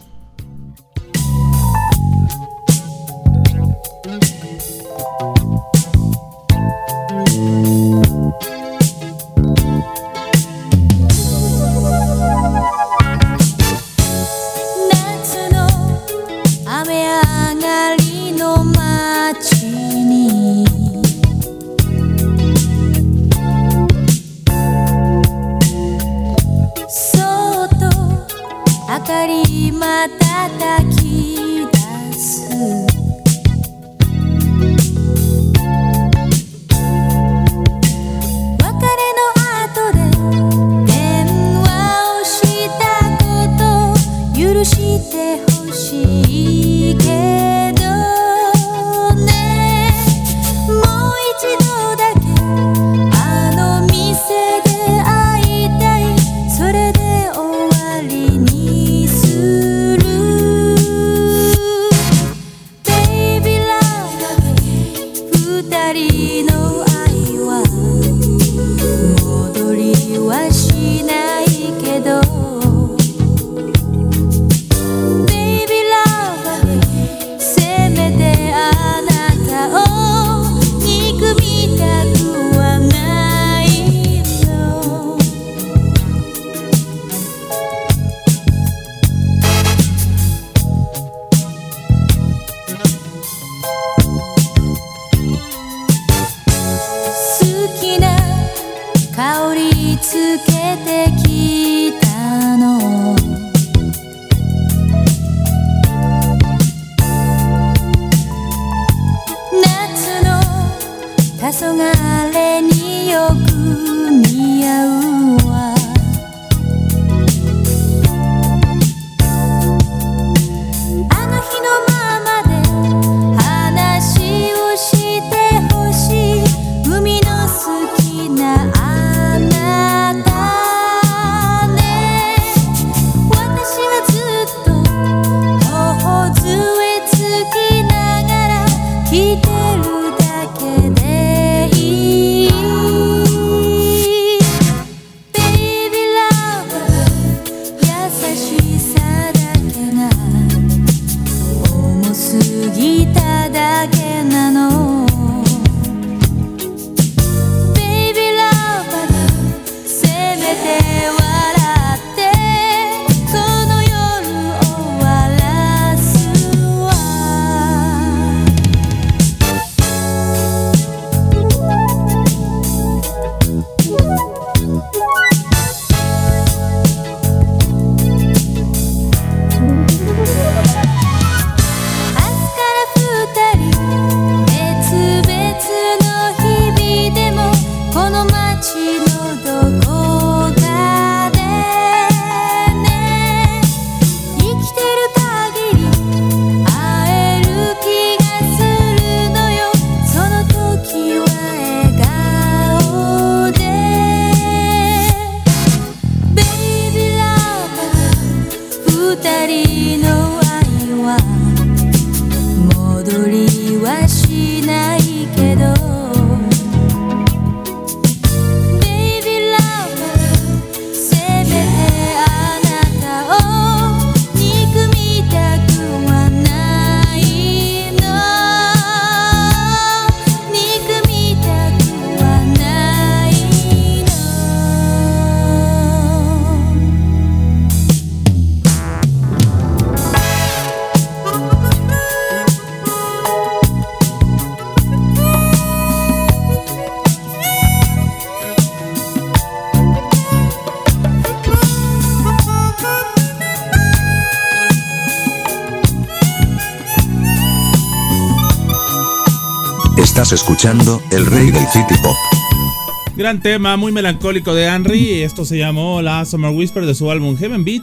Estás escuchando El Rey del City Pop. Gran tema, muy melancólico de Henry. Esto se llamó Last Summer Whisper de su álbum Heaven Beach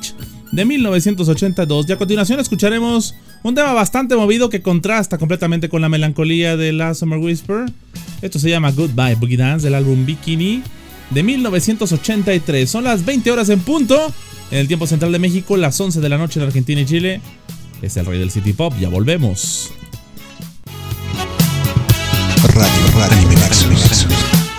de mil novecientos ochenta y dos. Y a continuación escucharemos un tema bastante movido que contrasta completamente con la melancolía de Last Summer Whisper. Esto se llama Goodbye Boogie Dance del álbum Bikini de mil novecientos ochenta y tres. Son las veinte horas en punto en el tiempo central de México, las once de la noche en Argentina y Chile. Es el rey del City Pop, ya volvemos. Radio, radio, anime Max, Max.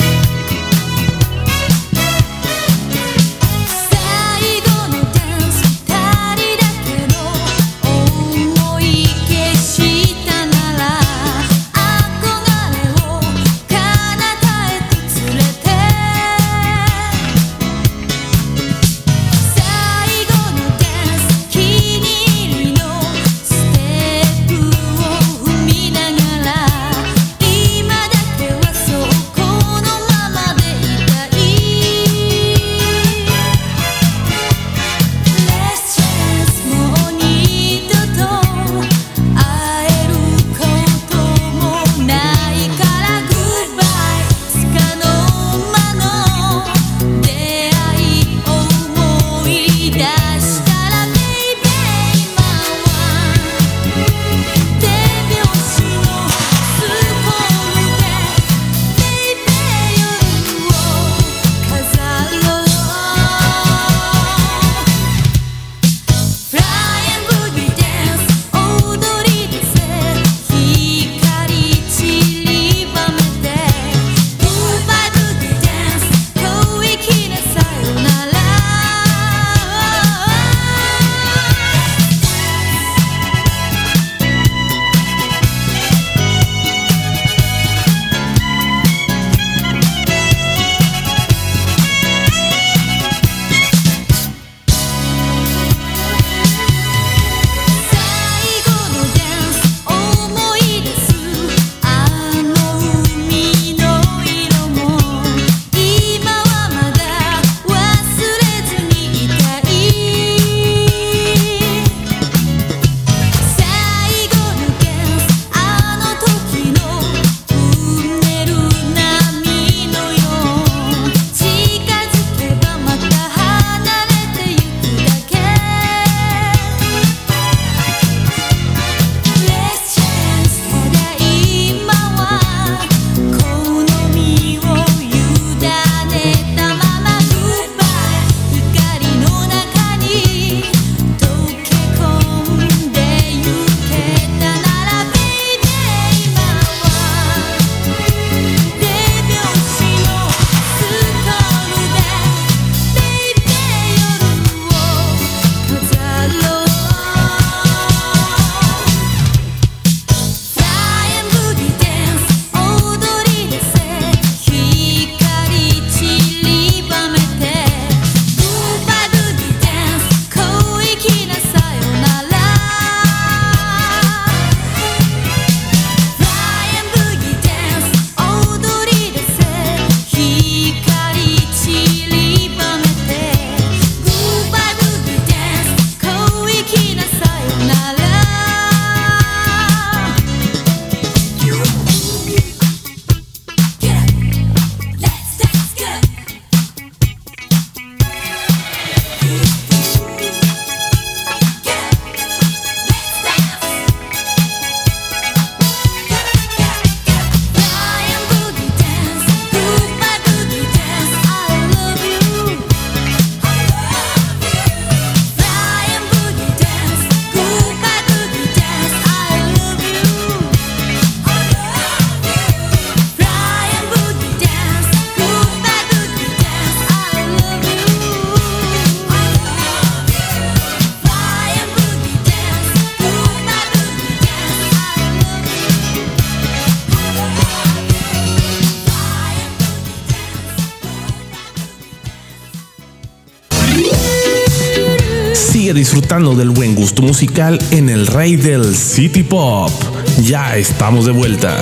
Sigue disfrutando del buen gusto musical en el rey del City Pop. Ya estamos de vuelta.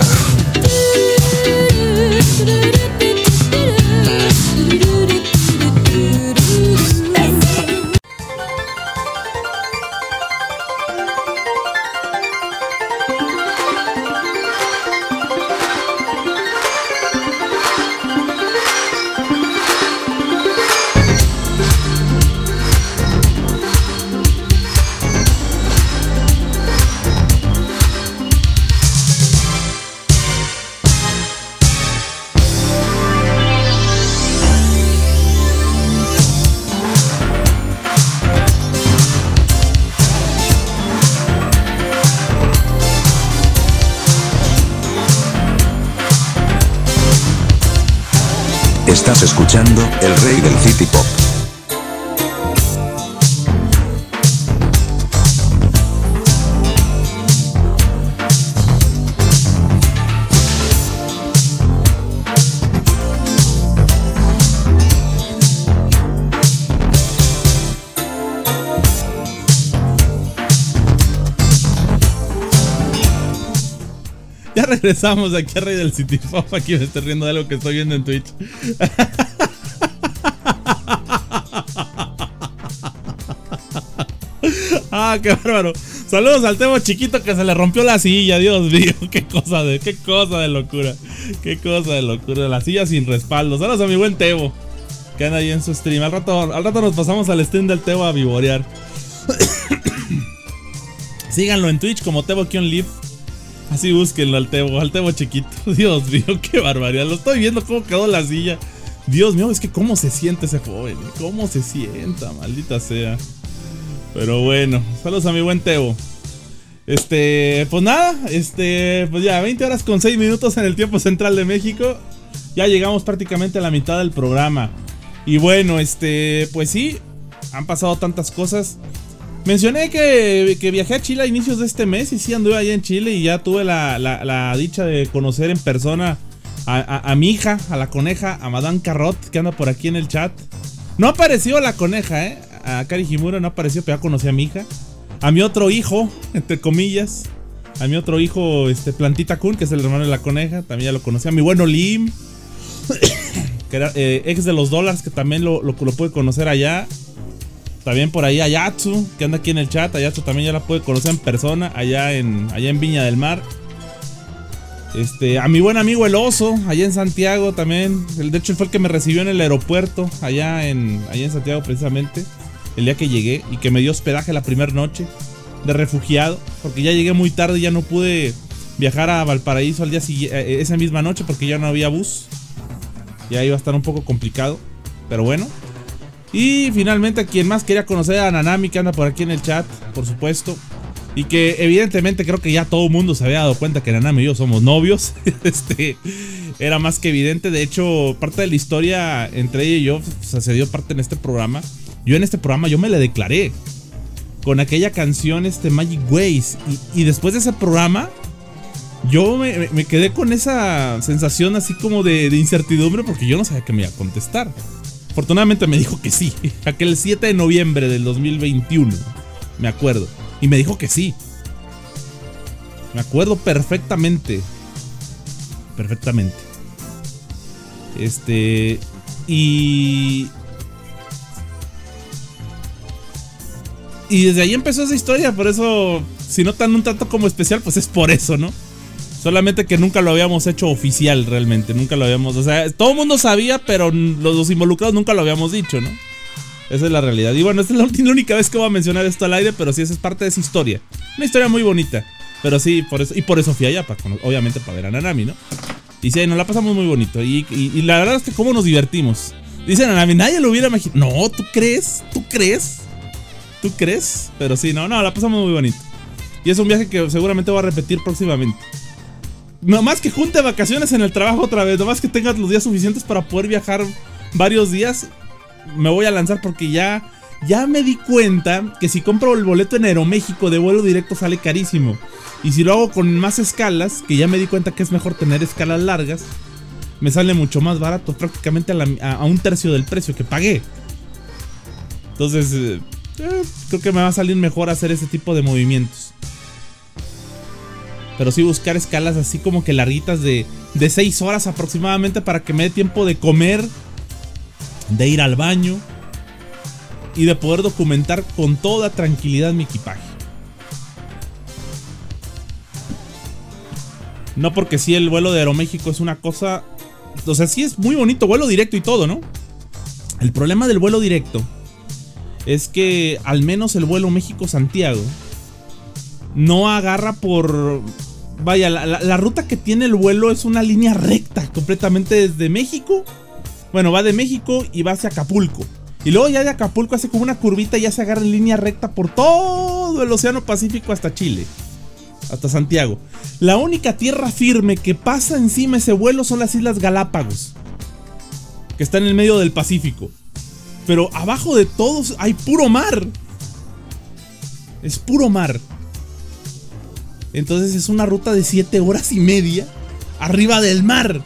Estás escuchando el rey del City Pop. Ya regresamos aquí a Rey del City Pop. Aquí me estoy riendo de algo que estoy viendo en Twitch. Ah, qué bárbaro. Saludos al Tebo chiquito que se le rompió la silla. Dios mío, qué cosa de, qué cosa de locura. Qué cosa de locura. La silla sin respaldo. Saludos a mi buen Tebo, que anda ahí en su stream. Al rato, al rato nos pasamos al stream del Tebo a vivorear. Síganlo en Twitch como Tebo-Live. Así búsquenlo al Tebo, al Tebo chiquito. Dios mío, qué barbaridad. Lo estoy viendo cómo quedó la silla. Dios mío, es que cómo se siente ese joven. Cómo se sienta, maldita sea. Pero bueno, saludos a mi buen Tebo. Este, pues nada, este, pues ya, veinte horas con seis minutos en el tiempo central de México. Ya llegamos prácticamente a la mitad del programa. Y bueno, este, pues sí, han pasado tantas cosas. Mencioné que, que viajé a Chile a inicios de este mes y sí anduve allá en Chile y ya tuve la, la, la dicha de conocer en persona a, a, a mi hija, a la coneja, a Madame Carrot, que anda por aquí en el chat. No apareció la coneja, eh, a Kari Himura no apareció, pero ya conocí a mi hija. A mi otro hijo, entre comillas, a mi otro hijo, este, Plantita Kun, que es el hermano de la coneja, también ya lo conocí. A mi bueno Lim, que era eh, ex de los dólares, que también lo, lo, lo pude conocer allá. También por ahí a Yatsu, que anda aquí en el chat. A Yatsu también ya la pude conocer en persona, allá en, allá en Viña del Mar. Este, a mi buen amigo el Oso, allá en Santiago también. De hecho, él fue el que me recibió en el aeropuerto, allá en, allá en Santiago precisamente, el día que llegué, y que me dio hospedaje la primera noche de refugiado, porque ya llegué muy tarde y ya no pude viajar a Valparaíso al día siguiente, esa misma noche, porque ya no había bus. Ya iba a estar un poco complicado, pero bueno. Y finalmente a quien más quería conocer, a Nanami, que anda por aquí en el chat, por supuesto. Y que evidentemente creo que ya todo el mundo se había dado cuenta que Nanami y yo somos novios. Este, era más que evidente. De hecho, parte de la historia entre ella y yo, o sea, se dio parte en este programa. Yo en este programa yo me le declaré con aquella canción, este, Magic Ways. Y, y después de ese programa, yo me, me quedé con esa sensación así como de, de incertidumbre, porque yo no sabía que me iba a contestar. Afortunadamente me dijo que sí. Aquel siete de noviembre del dos mil veintiuno, me acuerdo. Y me dijo que sí. Me acuerdo perfectamente. Perfectamente. Este. Y. Y desde ahí empezó esa historia. Por eso, si notan un trato como especial, pues es por eso, ¿no? Solamente que nunca lo habíamos hecho oficial realmente. Nunca lo habíamos. O sea, todo el mundo sabía, pero los, los involucrados nunca lo habíamos dicho, ¿no? Esa es la realidad. Y bueno, esta es la, la única vez que voy a mencionar esto al aire, pero sí, esa es parte de esa historia. Una historia muy bonita. Pero sí, por eso. Y por eso fui allá, para, obviamente para ver a Nanami, ¿no? Y sí, nos la pasamos muy bonito. Y, y, y la verdad es que cómo nos divertimos. Dice Nanami, nadie lo hubiera imaginado. No, ¿tú crees? ¿Tú crees? ¿Tú crees? Pero sí, no, no, la pasamos muy bonito. Y es un viaje que seguramente voy a repetir próximamente. Nomás que junte vacaciones en el trabajo otra vez. Nomás que tengas los días suficientes para poder viajar varios días. Me voy a lanzar porque ya, ya me di cuenta que si compro el boleto en Aeroméxico de vuelo directo sale carísimo. Y si lo hago con más escalas, que ya me di cuenta que es mejor tener escalas largas, me sale mucho más barato, prácticamente a, la, a, a un tercio del precio que pagué. Entonces, eh, eh, creo que me va a salir mejor hacer ese tipo de movimientos. Pero sí buscar escalas así como que larguitas de, de seis horas aproximadamente, para que me dé tiempo de comer, de ir al baño y de poder documentar con toda tranquilidad mi equipaje. No porque sí el vuelo de Aeroméxico es una cosa, o sea, sí es muy bonito, vuelo directo y todo, ¿no? El problema del vuelo directo es que al menos el vuelo México-Santiago no agarra por... Vaya, la, la, la ruta que tiene el vuelo es una línea recta completamente desde México. Bueno, va de México y va hacia Acapulco. Y luego ya de Acapulco hace como una curvita y ya se agarra en línea recta por todo el Océano Pacífico hasta Chile. Hasta Santiago. La única tierra firme que pasa encima ese vuelo son las Islas Galápagos. que está en el medio del Pacífico. Pero abajo de todos hay puro mar. Es puro mar. Entonces es una ruta de siete horas y media arriba del mar.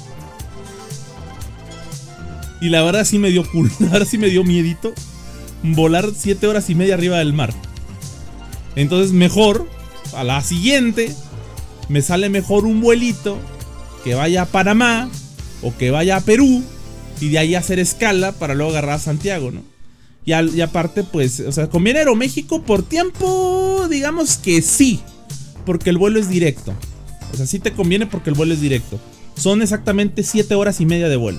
Y la verdad sí me dio culo. La verdad sí me dio miedito volar siete horas y media arriba del mar. Entonces mejor, a la siguiente, me sale mejor un vuelito que vaya a Panamá o que vaya a Perú y de ahí hacer escala para luego agarrar a Santiago, ¿no? Y, al, y aparte, pues, o sea, ¿conviene Aeroméxico por tiempo? Digamos que sí, porque el vuelo es directo. O sea, sí te conviene porque el vuelo es directo. Son exactamente siete horas y media de vuelo.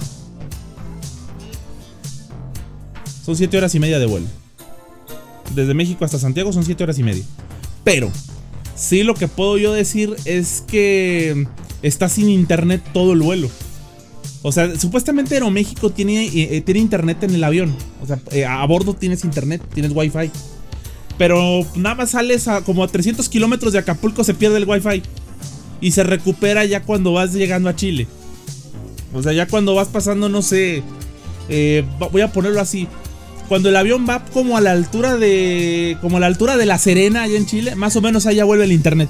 Son siete horas y media de vuelo. Desde México hasta Santiago son siete horas y media. Pero sí, lo que puedo yo decir es que está sin internet todo el vuelo. O sea, supuestamente Aeroméxico tiene, eh, tiene internet en el avión. O sea, eh, a bordo tienes internet, tienes wifi. Pero nada más sales a como a trescientos kilómetros de Acapulco, se pierde el wifi. Y se recupera ya cuando vas llegando a Chile. O sea, ya cuando vas pasando, no sé, eh, voy a ponerlo así. Cuando el avión va como a la altura de Como a la altura de La Serena, allá en Chile, más o menos allá vuelve el internet.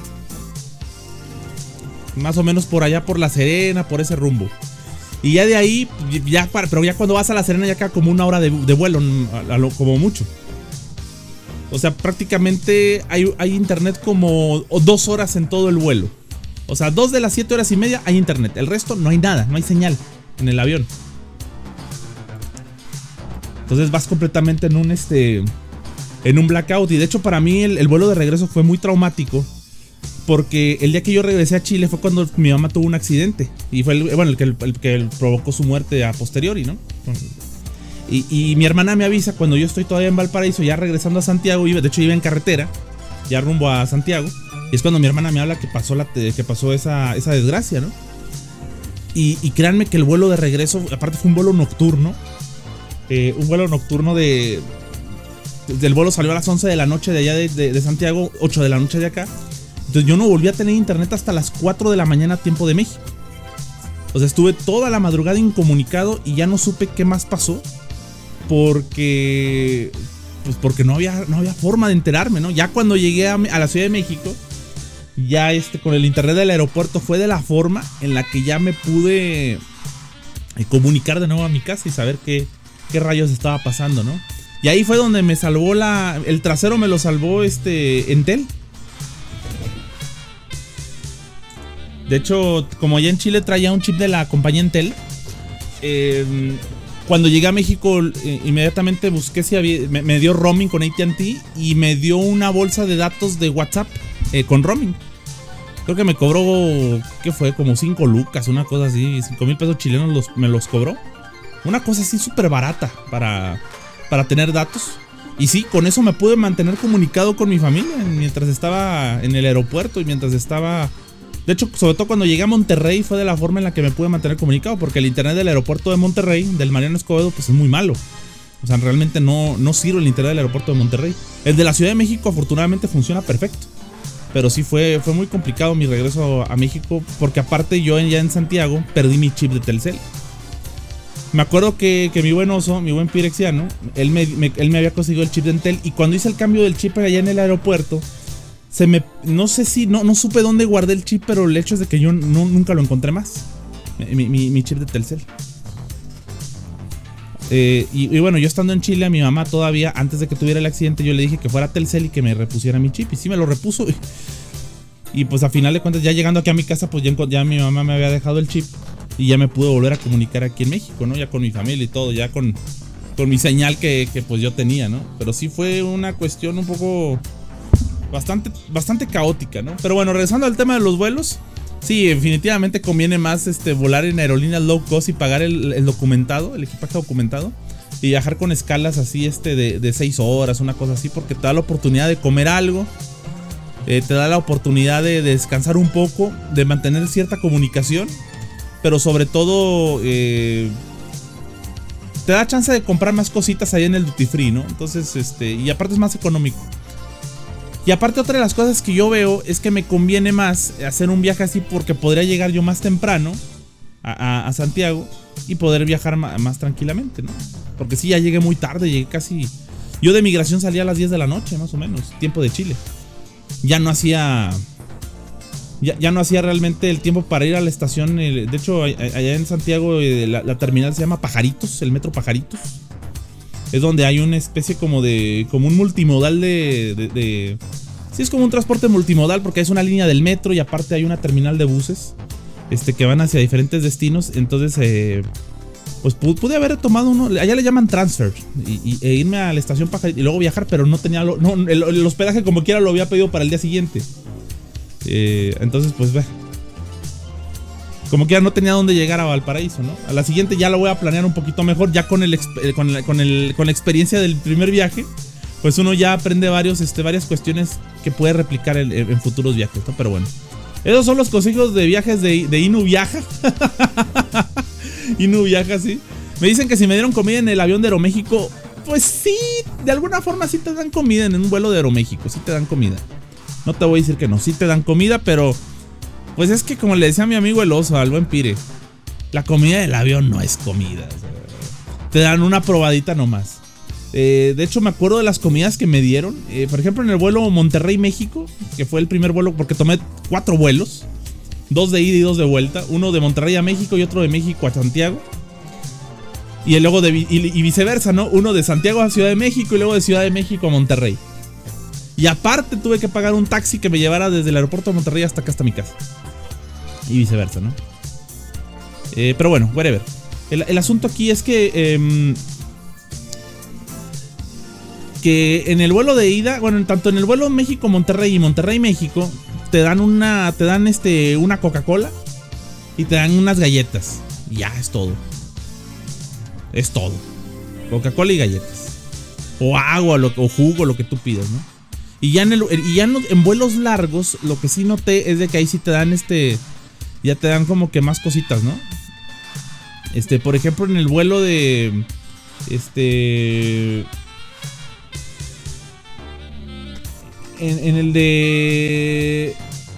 Más o menos por allá, por La Serena, por ese rumbo. Y ya de ahí, ya, pero ya cuando vas a La Serena ya queda como una hora de, de vuelo, a, a lo, como mucho. O sea, prácticamente hay, hay internet como dos horas en todo el vuelo. O sea, dos de las siete horas y media hay internet. El resto no hay nada, no hay señal en el avión. Entonces vas completamente en un este en un blackout. Y de hecho para mí el, el vuelo de regreso fue muy traumático, porque el día que yo regresé a Chile fue cuando mi mamá tuvo un accidente. Y fue el, bueno, el que, el, el que provocó su muerte a posteriori, ¿no? Y, y mi hermana me avisa cuando yo estoy todavía en Valparaíso, ya regresando a Santiago. De hecho iba en carretera, ya rumbo a Santiago. Y es cuando mi hermana me habla que pasó, la, que pasó esa, esa desgracia, ¿no? Y, y créanme que el vuelo de regreso, aparte fue un vuelo nocturno. Eh, un vuelo nocturno de... El vuelo salió a las once de la noche de allá de, de, de Santiago, ocho de la noche de acá. Entonces yo no volví a tener internet hasta las cuatro de la mañana, tiempo de México. O sea, estuve toda la madrugada incomunicado y ya no supe qué más pasó. Porque... Pues porque no había, no había forma de enterarme, ¿no? Ya cuando llegué a, a la Ciudad de México, ya este, con el internet del aeropuerto fue de la forma en la que ya me pude eh, comunicar de nuevo a mi casa y saber qué, qué rayos estaba pasando, ¿no? Y ahí fue donde me salvó la... El trasero me lo salvó este Entel. De hecho, como allá en Chile traía un chip de la compañía Entel, eh, cuando llegué a México eh, inmediatamente busqué si había... Me, me dio roaming con A T and T y me dio una bolsa de datos de WhatsApp eh, con roaming. Creo que me cobró, ¿qué fue? Como cinco lucas, una cosa así. cinco mil pesos chilenos los, me los cobró. Una cosa así súper barata para, para tener datos. Y sí, con eso me pude mantener comunicado con mi familia mientras estaba en el aeropuerto y mientras estaba... De hecho, sobre todo cuando llegué a Monterrey fue de la forma en la que me pude mantener comunicado, porque el internet del aeropuerto de Monterrey, del Mariano Escobedo, pues es muy malo. O sea, realmente no, no sirve el internet del aeropuerto de Monterrey. El de la Ciudad de México afortunadamente funciona perfecto. Pero sí fue, fue muy complicado mi regreso a México, porque aparte yo ya en Santiago perdí mi chip de Telcel. Me acuerdo que, que mi buen oso, mi buen pirexiano, él me, me, él me había conseguido el chip de Entel. Y cuando hice el cambio del chip allá en el aeropuerto, se me... No sé si... No, no supe dónde guardé el chip, pero el hecho es de que yo no, nunca lo encontré más. Mi, mi, mi chip de Telcel. Eh, y, y bueno, yo estando en Chile, a mi mamá todavía, antes de que tuviera el accidente, yo le dije que fuera a Telcel y que me repusiera mi chip. Y sí me lo repuso. Y, y pues a final de cuentas, ya llegando aquí a mi casa, pues ya, ya mi mamá me había dejado el chip. Y ya me pude volver a comunicar aquí en México, ¿no? Ya con mi familia y todo, ya con, con mi señal que, que pues yo tenía, ¿no? Pero sí fue una cuestión un poco... Bastante, bastante caótica, ¿no? Pero bueno, regresando al tema de los vuelos. Sí, definitivamente conviene más este, volar en aerolíneas low cost y pagar el, el documentado, el equipaje documentado. Y viajar con escalas así este de, de seis horas, una cosa así. Porque te da la oportunidad de comer algo. Eh, te da la oportunidad de, de descansar un poco. De mantener cierta comunicación. Pero sobre todo... Eh, te da chance de comprar más cositas ahí en el duty free, ¿no? Entonces, este... Y aparte es más económico. Y aparte otra de las cosas que yo veo es que me conviene más hacer un viaje así porque podría llegar yo más temprano a, a, a Santiago y poder viajar ma, más tranquilamente, ¿no? Porque sí, ya llegué muy tarde, llegué casi... Yo de migración salía a las diez de la noche, más o menos, tiempo de Chile. Ya no hacía... Ya, ya no hacía realmente el tiempo para ir a la estación. De hecho, allá en Santiago la, la terminal se llama Pajaritos, el metro Pajaritos. Es donde hay una especie como de... Como un multimodal de... de, de sí, es como un transporte multimodal porque es una línea del metro y aparte hay una terminal de buses este, que van hacia diferentes destinos. Entonces, eh, pues pude haber tomado uno... Allá le llaman transfer y, y, e irme a la estación Pajaritos y luego viajar, pero no tenía... Lo, no, el, el hospedaje como quiera lo había pedido para el día siguiente. Eh, entonces pues ve, como que ya no tenía dónde llegar a Valparaíso, ¿no? A la siguiente ya lo voy a planear un poquito mejor. Ya con el, con, la, con, el con la experiencia del primer viaje, pues uno ya aprende varios, este, varias cuestiones que puede replicar en, en futuros viajes, ¿no? Pero bueno, esos son los consejos de viajes de, de Inu Viaja. Inu Viaja, sí. Me dicen que si me dieron comida en el avión de Aeroméxico, pues sí, de alguna forma sí te dan comida en un vuelo de Aeroméxico, sí te dan comida. No te voy a decir que no, sí te dan comida, pero pues es que como le decía a mi amigo el oso, al buen Pire, la comida del avión no es comida. O sea, te dan una probadita nomás. Eh, de hecho, me acuerdo de las comidas que me dieron. Eh, por ejemplo, en el vuelo Monterrey-México, que fue el primer vuelo, porque tomé cuatro vuelos. Dos de ida y dos de vuelta. Uno de Monterrey a México y otro de México a Santiago. Y luego de, y, y viceversa, ¿no? Uno de Santiago a Ciudad de México y luego de Ciudad de México a Monterrey. Y aparte tuve que pagar un taxi que me llevara desde el aeropuerto de Monterrey hasta acá, hasta mi casa. Y viceversa, ¿no? Eh, pero bueno, whatever. El, el asunto aquí es que... Eh, que en el vuelo de ida... Bueno, tanto en el vuelo México-Monterrey y Monterrey-México... Te dan una... Te dan este... Una Coca-Cola. Y te dan unas galletas. Y ya, es todo. Es todo. Coca-Cola y galletas. O agua, lo, o jugo, lo que tú pidas, ¿no? Y ya, en, el, y ya en, en vuelos largos, lo que sí noté es de que ahí sí te dan este... Ya te dan como que más cositas, ¿no? Este, por ejemplo, en el vuelo de... Este... En, en el de...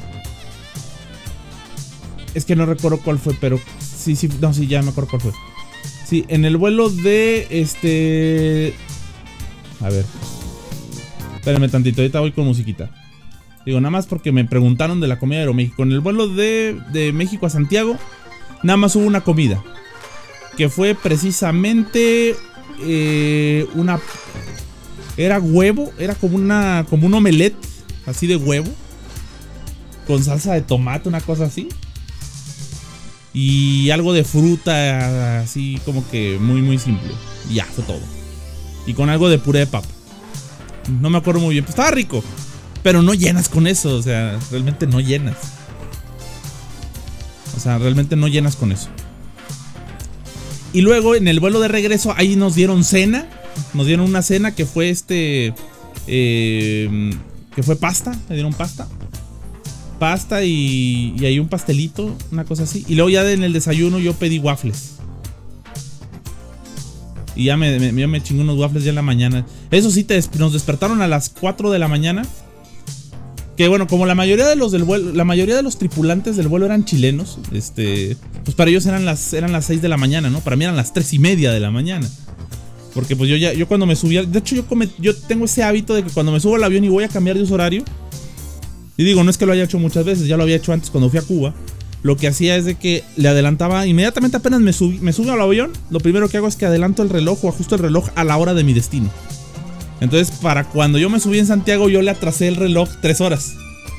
Es que no recuerdo cuál fue, pero... Sí, sí, no, sí, ya me acuerdo cuál fue. Sí, en el vuelo de... Este... A ver... Espérame tantito, ahorita voy con musiquita. Digo, nada más porque me preguntaron de la comida de Aeroméxico. En el vuelo de, de México a Santiago, nada más hubo una comida. Que fue precisamente eh, una... Era huevo, era como una como un omelette, así de huevo. Con salsa de tomate, una cosa así. Y algo de fruta, así como que muy, muy simple. Y ya, fue todo. Y con algo de puré de papa. No me acuerdo muy bien, pues estaba rico. Pero no llenas con eso, o sea, realmente no llenas. O sea, realmente no llenas con eso. Y luego en el vuelo de regreso ahí nos dieron cena. Nos dieron una cena que fue este... Eh, que fue pasta, me dieron pasta. Pasta y, y ahí un pastelito, una cosa así. Y luego ya en el desayuno yo pedí waffles. Y ya me, me, yo me chingué unos waffles ya en la mañana. Eso sí, te, nos despertaron a las cuatro de la mañana. Que bueno, como la mayoría de los del vuelo, la mayoría de los tripulantes del vuelo eran chilenos, este, pues para ellos eran las, eran las seis de la mañana, ¿no? Para mí eran las tres y media de la mañana. Porque pues yo ya, yo cuando me subía, de hecho yo, come, yo tengo ese hábito de que cuando me subo al avión y voy a cambiar de uso horario, y digo, no es que lo haya hecho muchas veces, ya lo había hecho antes cuando fui a Cuba. Lo que hacía es de que le adelantaba inmediatamente apenas me subí, me subo al avión. Lo primero que hago es que adelanto el reloj o ajusto el reloj a la hora de mi destino. Entonces, para cuando yo me subí en Santiago, yo le atrasé el reloj tres horas.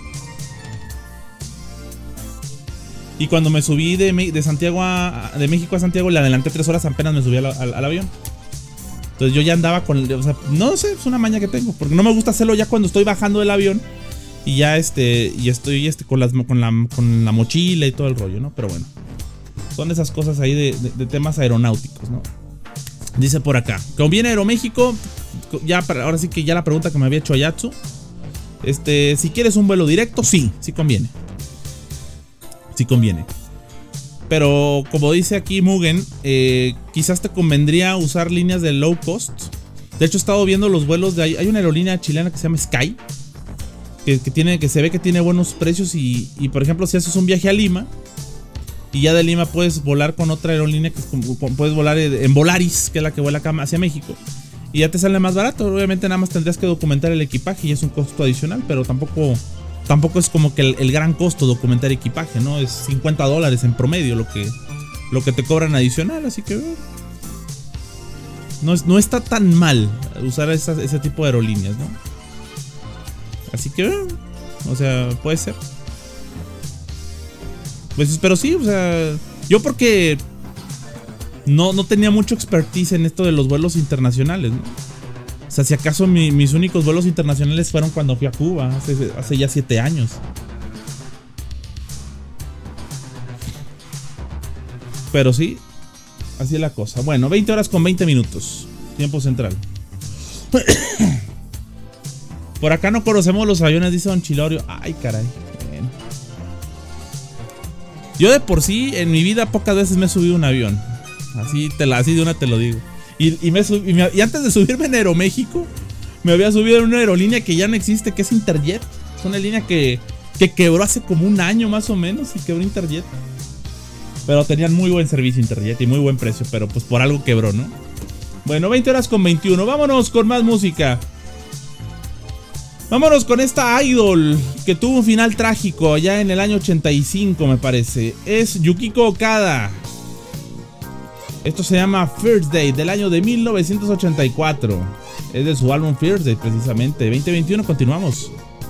Y cuando me subí de, de Santiago a, de México a Santiago, le adelanté tres horas apenas me subí al, al, al avión. Entonces yo ya andaba con, o sea, no sé, es una maña que tengo, porque no me gusta hacerlo ya cuando estoy bajando del avión. Y ya este, y estoy este, con, las, con, la, con la mochila y todo el rollo, ¿no? Pero bueno, son esas cosas ahí de, de, de temas aeronáuticos, ¿no? Dice por acá, ¿conviene Aeroméxico? Ya, ahora sí que ya la pregunta que me había hecho Ayatsu. Este, si quieres un vuelo directo, sí, sí conviene. Sí conviene. Pero como dice aquí Mugen, eh, quizás te convendría usar líneas de low cost. De hecho he estado viendo los vuelos de ahí. Hay una aerolínea chilena que se llama Sky. Que, que, tiene, que se ve que tiene buenos precios y, y por ejemplo si haces un viaje a Lima, Y ya de Lima puedes volar con otra aerolínea que es como, puedes volar en Volaris, que es la que vuela acá hacia México. Y ya te sale más barato. Obviamente nada más tendrías que documentar el equipaje y es un costo adicional, pero tampoco, tampoco es como que el, el gran costo documentar equipaje, ¿no? Es cincuenta dólares en promedio lo que, lo que te cobran adicional, así que no, es, no está tan mal usar esa, ese tipo de aerolíneas, ¿no? Así que, o sea, puede ser. Pues, pero sí, o sea, yo porque no, no tenía mucho expertise en esto de los vuelos internacionales, ¿no? O sea, si acaso mi, mis únicos vuelos internacionales fueron cuando fui a Cuba, hace, hace ya siete años. Pero sí, así es la cosa. Bueno, veinte horas con veinte minutos, tiempo central. Por acá no conocemos los aviones, dice Don Chilorio. Ay, caray. Bueno. Yo de por sí, en mi vida, pocas veces me he subido a un avión. Así, te la, así de una te lo digo. Y, y, me sub, y, me, y antes de subirme en Aeroméxico, me había subido en una aerolínea que ya no existe, que es Interjet. Es una línea que, que quebró hace como un año más o menos y quebró Interjet. Pero tenían muy buen servicio Interjet y muy buen precio, pero pues por algo quebró, ¿no? Bueno, veinte horas con veintiuno. Vámonos con más música. Vámonos con esta idol que tuvo un final trágico allá en el año ochenta y cinco, me parece. Es Yukiko Okada. Esto se llama First Day, del año de mil novecientos ochenta y cuatro. Es de su álbum First Day, precisamente. veinte veintiuno, continuamos.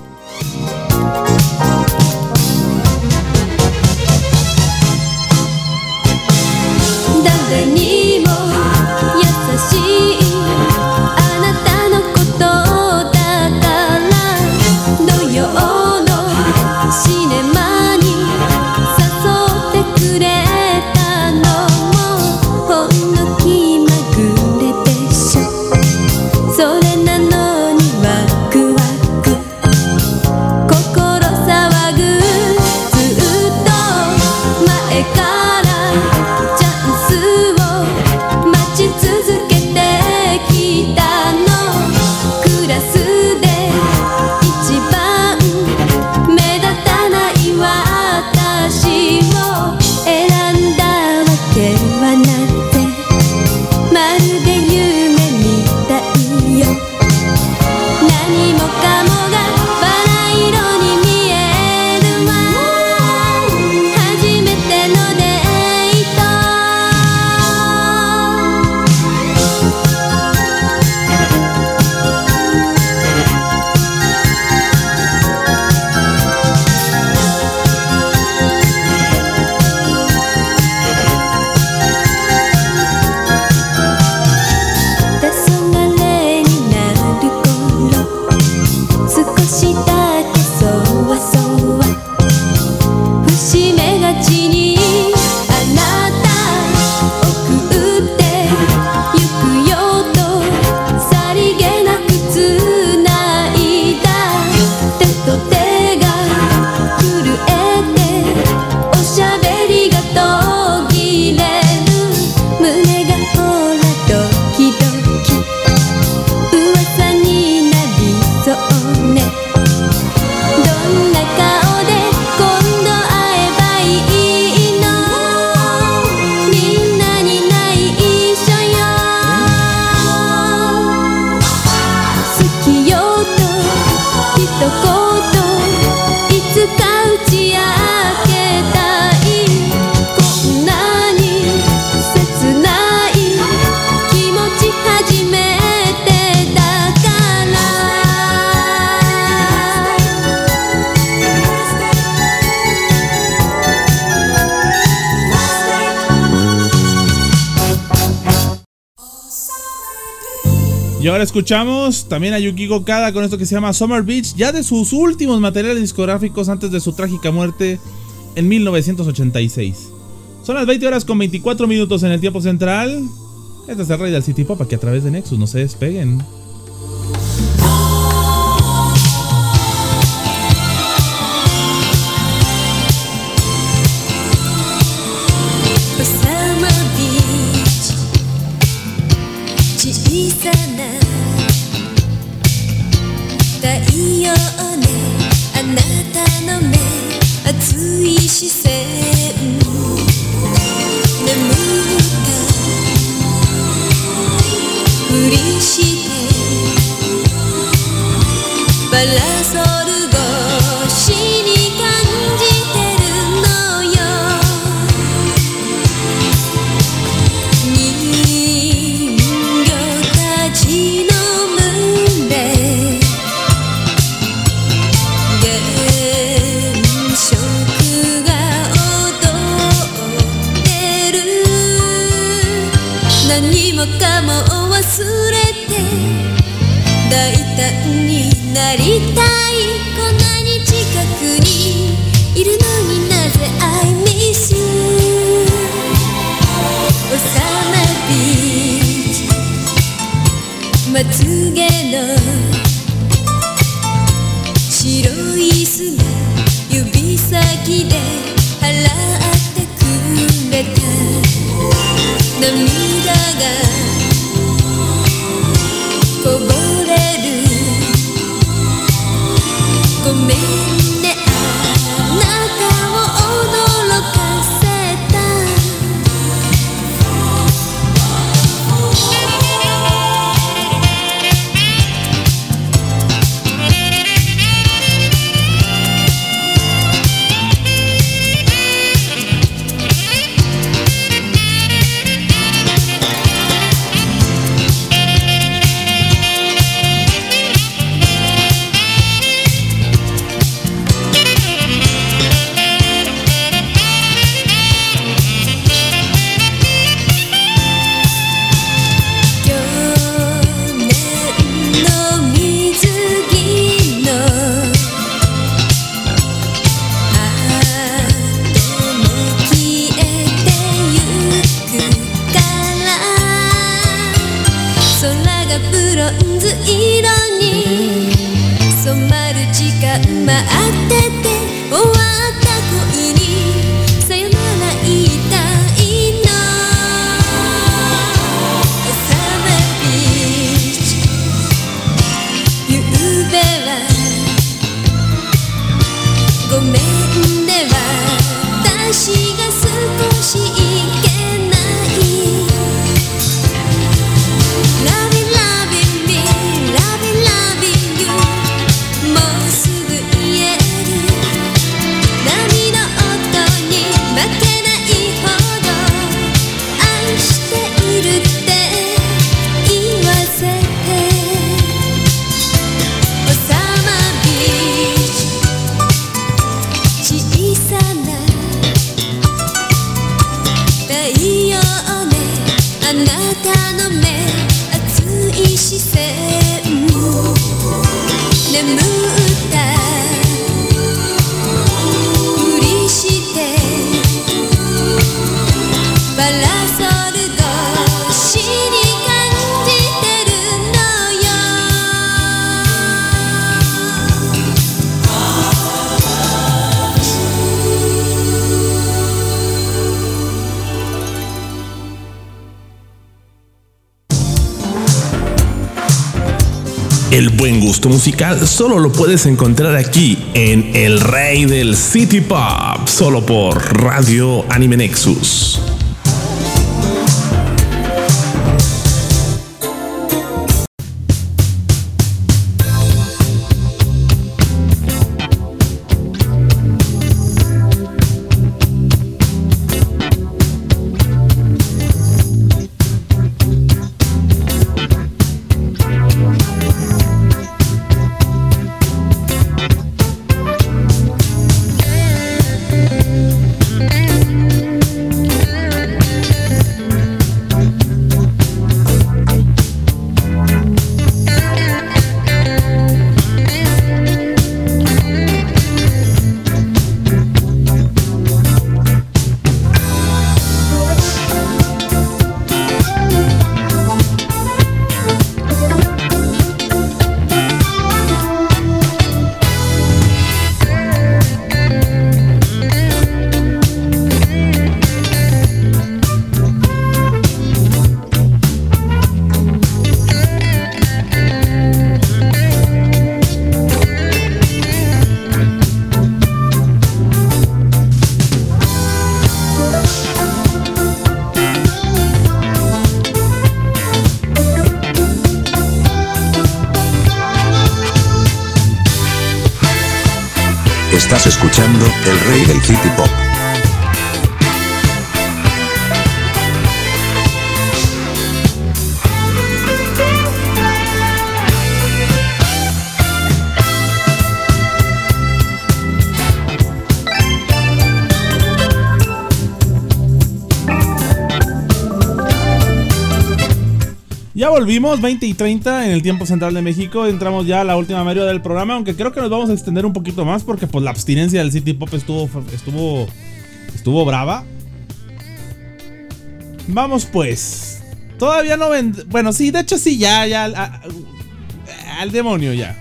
'Y ahora escuchamos también a Yukiko Okada con esto que se llama Summer Beach, ya de sus últimos materiales discográficos antes de su trágica muerte en mil novecientos ochenta y seis. Son las veinte horas con veinticuatro minutos en el tiempo central. Este es el rey del City Pop, aquí a través de Nexus, no se despeguen. パラソル越しに感じてるのよ。人形たちの群れ、原色が踊ってる。何もかも忘れて大胆になりたい。こんなに近くにいるのになぜ I miss you。 おさまビーチ、まつげの白い砂指先で払ってくれた。涙がこぼれる。ごめんね、あなたを驚かせた。 El buen gusto musical solo lo puedes encontrar aquí en El Rey del City Pop, solo por Radio Anime Nexus. 「 Estás escuchando El Rey del City Pop. Ya volvimos, veinte y treinta en el tiempo central de México. Entramos ya a la última media del programa, aunque creo que nos vamos a extender un poquito más porque pues la abstinencia del City Pop estuvo estuvo estuvo brava. Vamos pues. Todavía no ven, bueno, sí, de hecho sí, ya ya a, a, al demonio ya.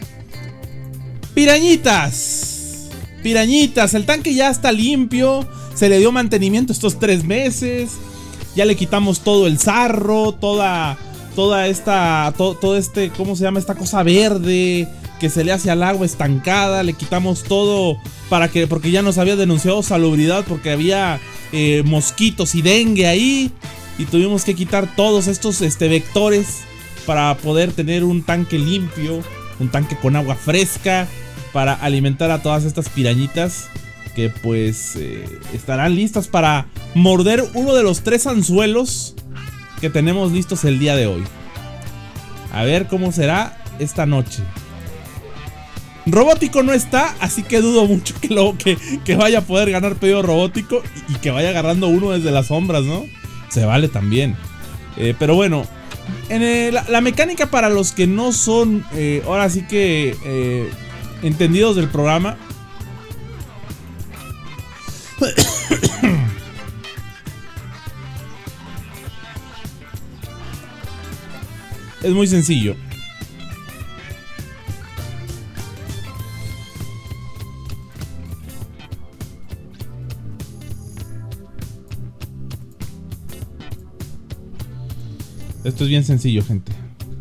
Pirañitas. Pirañitas, el tanque ya está limpio, se le dio mantenimiento estos tres meses. Ya le quitamos todo el sarro, toda, toda esta, to, todo este, ¿cómo se llama? Esta cosa verde que se le hace al agua estancada. Le quitamos todo para que, porque ya nos había denunciado salubridad porque había eh, mosquitos y dengue ahí. Y tuvimos que quitar todos estos este, vectores para poder tener un tanque limpio, un tanque con agua fresca para alimentar a todas estas pirañitas. Que pues eh, estarán listas para morder uno de los tres anzuelos que tenemos listos el día de hoy. A ver cómo será esta noche. Robótico no está, así que dudo mucho que, lo, que, que vaya a poder ganar pedido robótico y, y que vaya agarrando uno desde las sombras, ¿no? Se vale también. Eh, pero bueno, en el, la, la mecánica para los que no son, eh, ahora sí que eh, entendidos del programa. Es muy sencillo. Esto es bien sencillo, gente.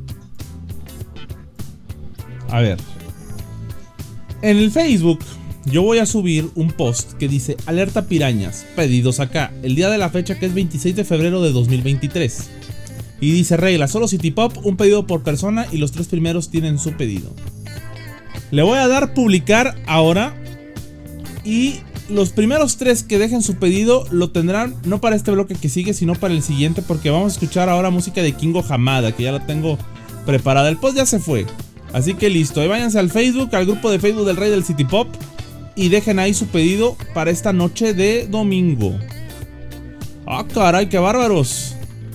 A ver. En el Facebook yo voy a subir un post que dice: alerta pirañas, pedidos acá. El día de la fecha, que es veintiséis de febrero de dos mil veintitrés. Y dice regla: solo City Pop, un pedido por persona y los tres primeros tienen su pedido. Le voy a dar publicar ahora. Y los primeros tres que dejen su pedido lo tendrán no para este bloque que sigue, sino para el siguiente, porque vamos a escuchar ahora música de Kingo Hamada, que ya la tengo preparada. El post ya se fue, así que listo. Ahí váyanse al Facebook, al grupo de Facebook del Rey del City Pop, y dejen ahí su pedido para esta noche de domingo. Ah, caray, qué bárbaros.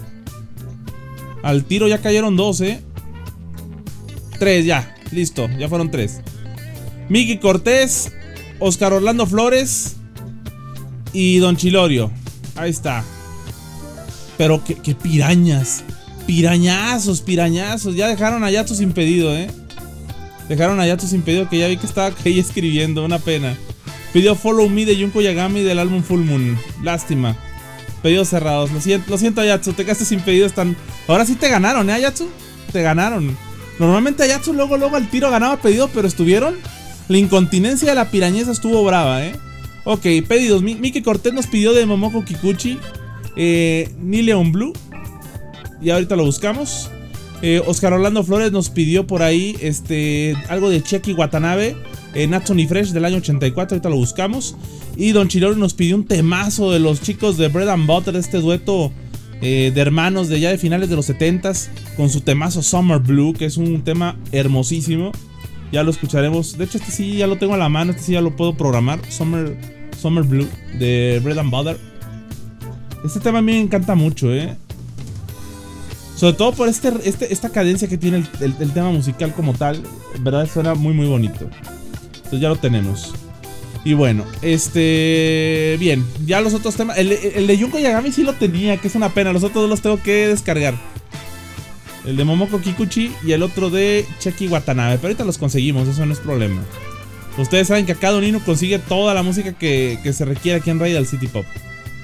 Al tiro ya cayeron dos, eh. Tres ya, listo, ya fueron tres. Miki Cortés, Oscar Orlando Flores y Don Chilorio. Ahí está. Pero qué, qué pirañas. Pirañazos, pirañazos. Ya dejaron a Yatsu sin pedido, eh. Dejaron a Yatsu sin pedido, que ya vi que estaba ahí escribiendo. Una pena. Pidió Follow Me de Junko Yagami del álbum Full Moon. Lástima. Pedidos cerrados. Lo siento, lo siento, Ayatsu. Te quedaste sin pedido. Están... Ahora sí te ganaron, ¿eh, Ayatsu? Te ganaron. Normalmente Ayatsu luego, luego al tiro ganaba pedido, pero estuvieron... La incontinencia de la pirañeza estuvo brava, ¿eh? Ok, pedidos. Miki Cortés nos pidió de Momoko Kikuchi. Eh, Nileon Blue. Y ahorita lo buscamos. Eh, Oscar Orlando Flores nos pidió por ahí este, algo de Chiaki Watanabe. Eh, Natsuni Fresh del año ochenta y cuatro. Ahorita lo buscamos. Y Don Chilori nos pidió un temazo de los chicos de Bread and Butter. Este dueto eh, de hermanos de ya de finales de los setentas. Con su temazo Summer Blue, que es un tema hermosísimo. Ya lo escucharemos. De hecho, este sí ya lo tengo a la mano. Este sí ya lo puedo programar. Summer, Summer Blue de Bread and Butter. Este tema a mí me encanta mucho, eh. Sobre todo por este, este, esta cadencia que tiene el, el, el tema musical como tal. En verdad suena muy muy bonito. Entonces ya lo tenemos. Y bueno, este... Bien, ya los otros temas... El, el de Junko Yagami sí lo tenía, que es una pena. Los otros dos los tengo que descargar. El de Momoko Kikuchi y el otro de Chiaki Watanabe. Pero ahorita los conseguimos, eso no es problema. Ustedes saben que acá Don Nino consigue toda la música que, que se requiere aquí en Rey del City Pop.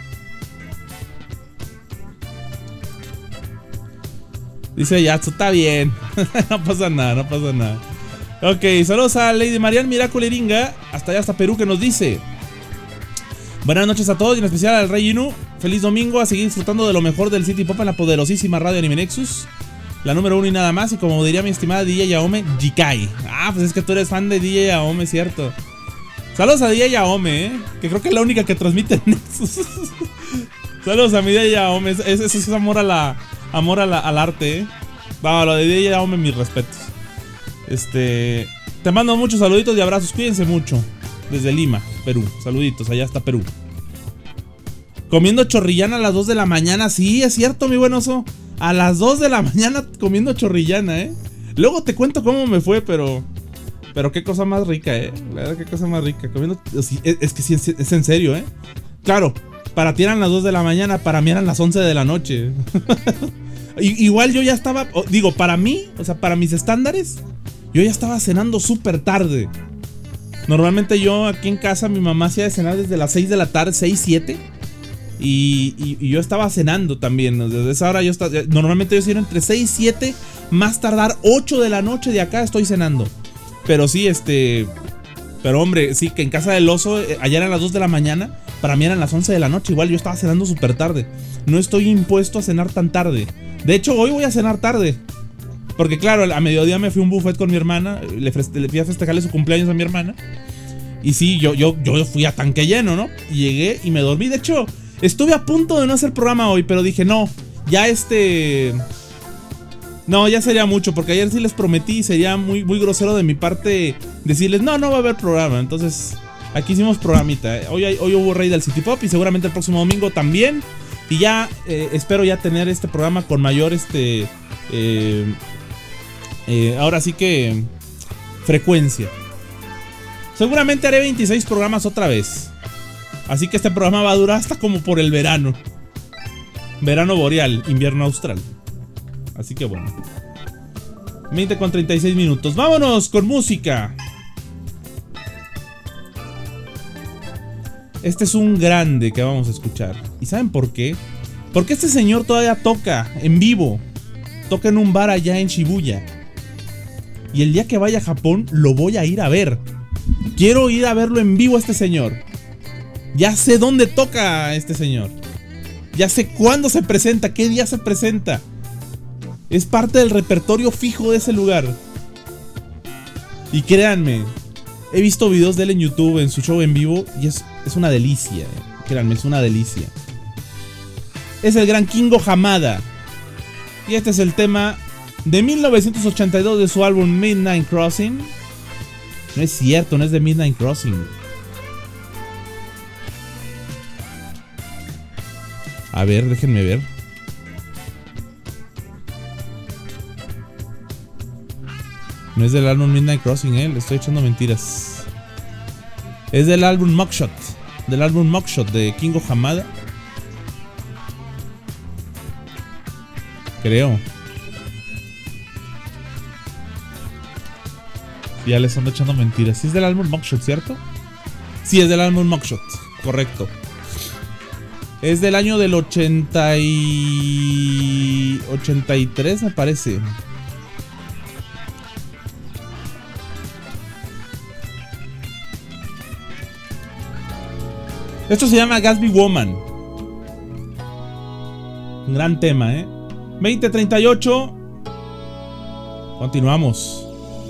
Dice Yatsu, está bien. No pasa nada, no pasa nada. Ok, saludos a Lady Marian Miracle Iringa, hasta allá, hasta Perú, que nos dice: buenas noches a todos y en especial al Rey Inu. Feliz domingo, a seguir disfrutando de lo mejor del City Pop en la poderosísima radio Anime Nexus, la número uno y nada más. Y como diría mi estimada D J Yaome, Jikai. Ah, pues es que tú eres fan de D J Yaome, ¿cierto? Saludos a D J Aome, ¿eh? Que creo que es la única que transmite Nexus. Saludos a mi D J Aome. Eso es, es, es amor a la, amor a la, al arte, ¿eh? Va, lo de D J Aome, mis respetos. Este... Te mando muchos saluditos y abrazos. Cuídense mucho. Desde Lima, Perú. Saluditos, allá está Perú. Comiendo chorrillana a las dos de la mañana. Sí, es cierto, mi buen oso. A las dos de la mañana comiendo chorrillana, ¿eh? Luego te cuento cómo me fue, pero... Pero qué cosa más rica, ¿eh? La verdad, qué cosa más rica. Comiendo... Es, es que sí, es en serio, ¿eh? Claro, para ti eran las dos de la mañana, para mí eran las once de la noche. Igual yo ya estaba... Digo, para mí, o sea, para mis estándares, yo ya estaba cenando súper tarde. Normalmente yo aquí en casa, mi mamá hacía de cenar desde las seis de la tarde, seis, siete. Y, y, y yo estaba cenando también. Desde esa hora yo estaba... Normalmente yo ceno entre seis, siete, más tardar ocho de la noche de acá estoy cenando. Pero sí, este... Pero hombre, sí, que en casa del oso, eh, allá eran las dos de la mañana. Para mí eran las once de la noche. Igual yo estaba cenando súper tarde. No estoy impuesto a cenar tan tarde. De hecho, hoy voy a cenar tarde. Porque claro, a mediodía me fui a un buffet con mi hermana. Le, le fui a festejarle su cumpleaños a mi hermana. Y sí, yo, yo, yo fui a tanque lleno, ¿no? Y llegué y me dormí. De hecho, estuve a punto de no hacer programa hoy, pero dije, no, ya este... No, ya sería mucho, porque ayer sí les prometí y sería muy, muy grosero de mi parte decirles, no, no va a haber programa. Entonces, aquí hicimos programita. Hoy, hoy hubo Rey del City Pop y seguramente el próximo domingo también. Y ya, eh, espero ya tener este programa con mayor, este... Eh, eh, ahora sí que... frecuencia. Seguramente haré veintiséis programas otra vez. Así que este programa va a durar hasta como por el verano. Verano boreal, invierno austral. Así que bueno. veinte con treinta y seis minutos. Vámonos con música. Este es un grande que vamos a escuchar. ¿Y saben por qué? Porque este señor todavía toca en vivo. Toca en un bar allá en Shibuya. Y el día que vaya a Japón lo voy a ir a ver. Quiero ir a verlo en vivo a este señor. Ya sé dónde toca este señor. Ya sé cuándo se presenta, qué día se presenta. Es parte del repertorio fijo de ese lugar. Y créanme, he visto videos de él en YouTube, en su show en vivo, y es, es una delicia. Eh. Créanme, es una delicia. Es el gran Kingo Hamada. Y este es el tema de mil novecientos ochenta y dos de su álbum Midnight Crossing. No es cierto, no es de Midnight Crossing. A ver, déjenme ver. No es del álbum Midnight Crossing, eh. Le estoy echando mentiras. Es del álbum Mugshot. Del álbum Mugshot de Kingo Hamada. Creo. Ya les ando echando mentiras. Sí es del álbum Mugshot, ¿cierto? Sí, es del álbum Mugshot. Correcto. Es del año del ochenta y... ochenta y tres, me parece. Esto se llama Gatsby Woman. Un gran tema, ¿eh? veinte treinta y ocho. Continuamos.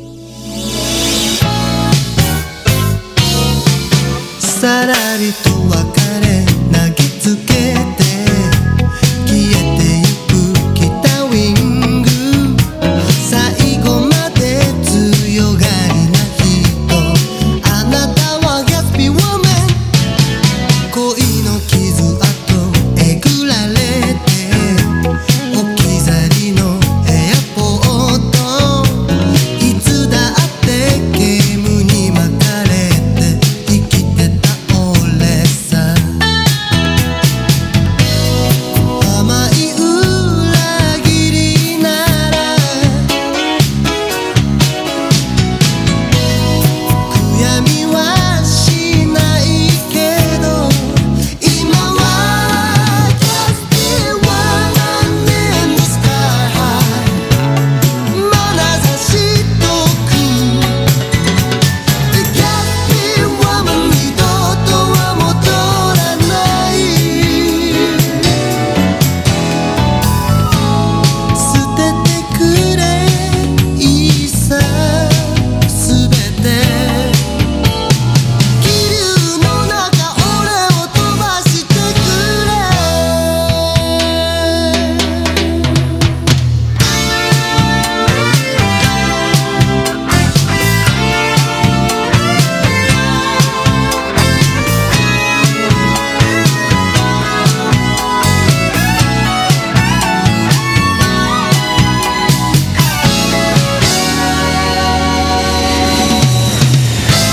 さらりと別れ投げつけて消えてゆく北ウィング最後まで強がりな人あなたは Gatsby Woman 恋の傷跡えぐられて置き去りのエアポートいつだってゲームに巻かれて生きてた俺さ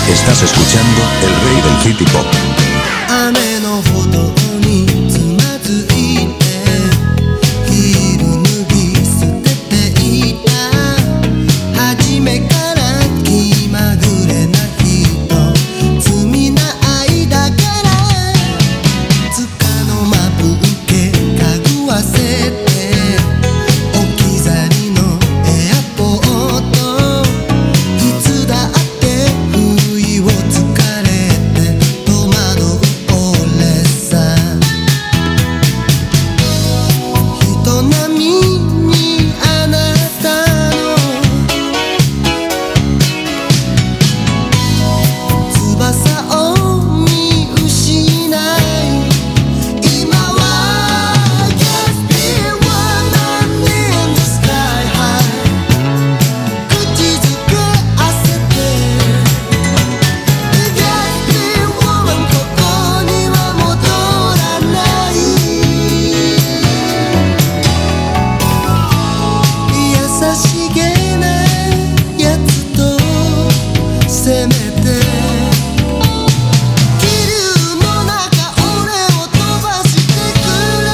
Estás escuchando el rey del City Pop. 雨の歩道につまずいてヒール脱ぎ捨てていた初めから気まぐれな人罪な愛だからつかの間ぶけかぐわせて置き去りのエアポートいつだって不意をつかれて戸惑う俺さ人並みにあなたの翼を見失い今は Just be one in the sky high 口づけあせて Just be woman ここには戻らない優しげなやつとせめて気流の中俺を飛ばしてくれ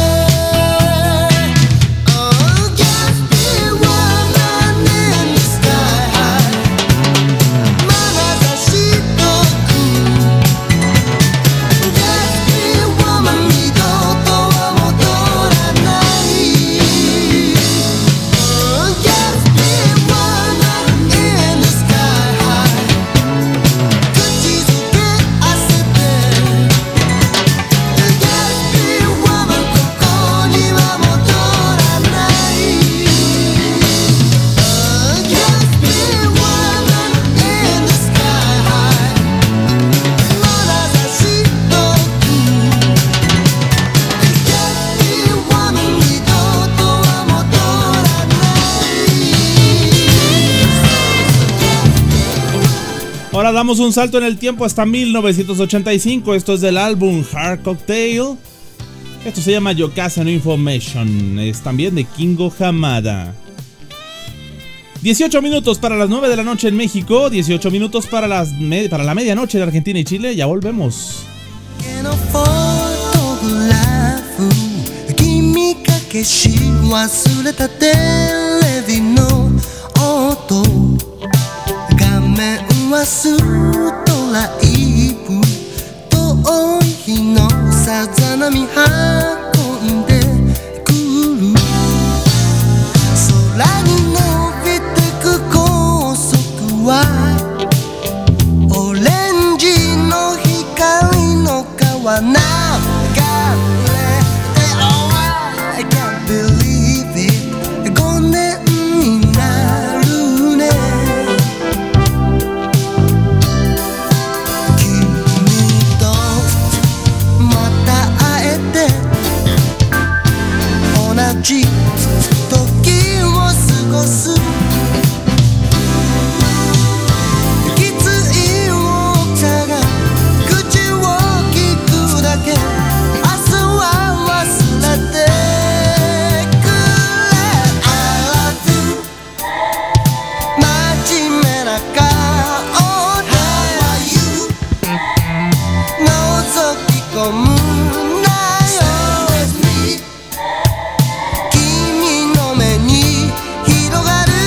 Oh just be one in the sky high 眼差しとく Just be woman 二度とは戻らない Oh just be one in the sky high 口づけあせて Just be woman ここには戻らない Oh just be woman in the sky high 眼差しとく Just be woman 二度とは戻らない Ahora damos un salto en el tiempo hasta mil novecientos ochenta y cinco. Esto es del álbum Hard Cocktail. Esto se llama Yokasa no Information. Es también de Kingo Hamada. dieciocho minutos para las nueve de la noche en México. dieciocho minutos para, las me- para la medianoche en Argentina y Chile. Ya volvemos. けのフォトグラフ君かけし忘れたテレビの音画面はストライプ遠い日のさざ波運んでくる空に伸びてく高速はオレンジの光の川流れて Oh I can't believe it ごねんになるね君とまた会えて同じ時を過ごすきつい大きさが口を聞くだけ明日は忘れてくれ I love you 真面目な顔で How are you 覗き込むなよ With me 君の目に広がる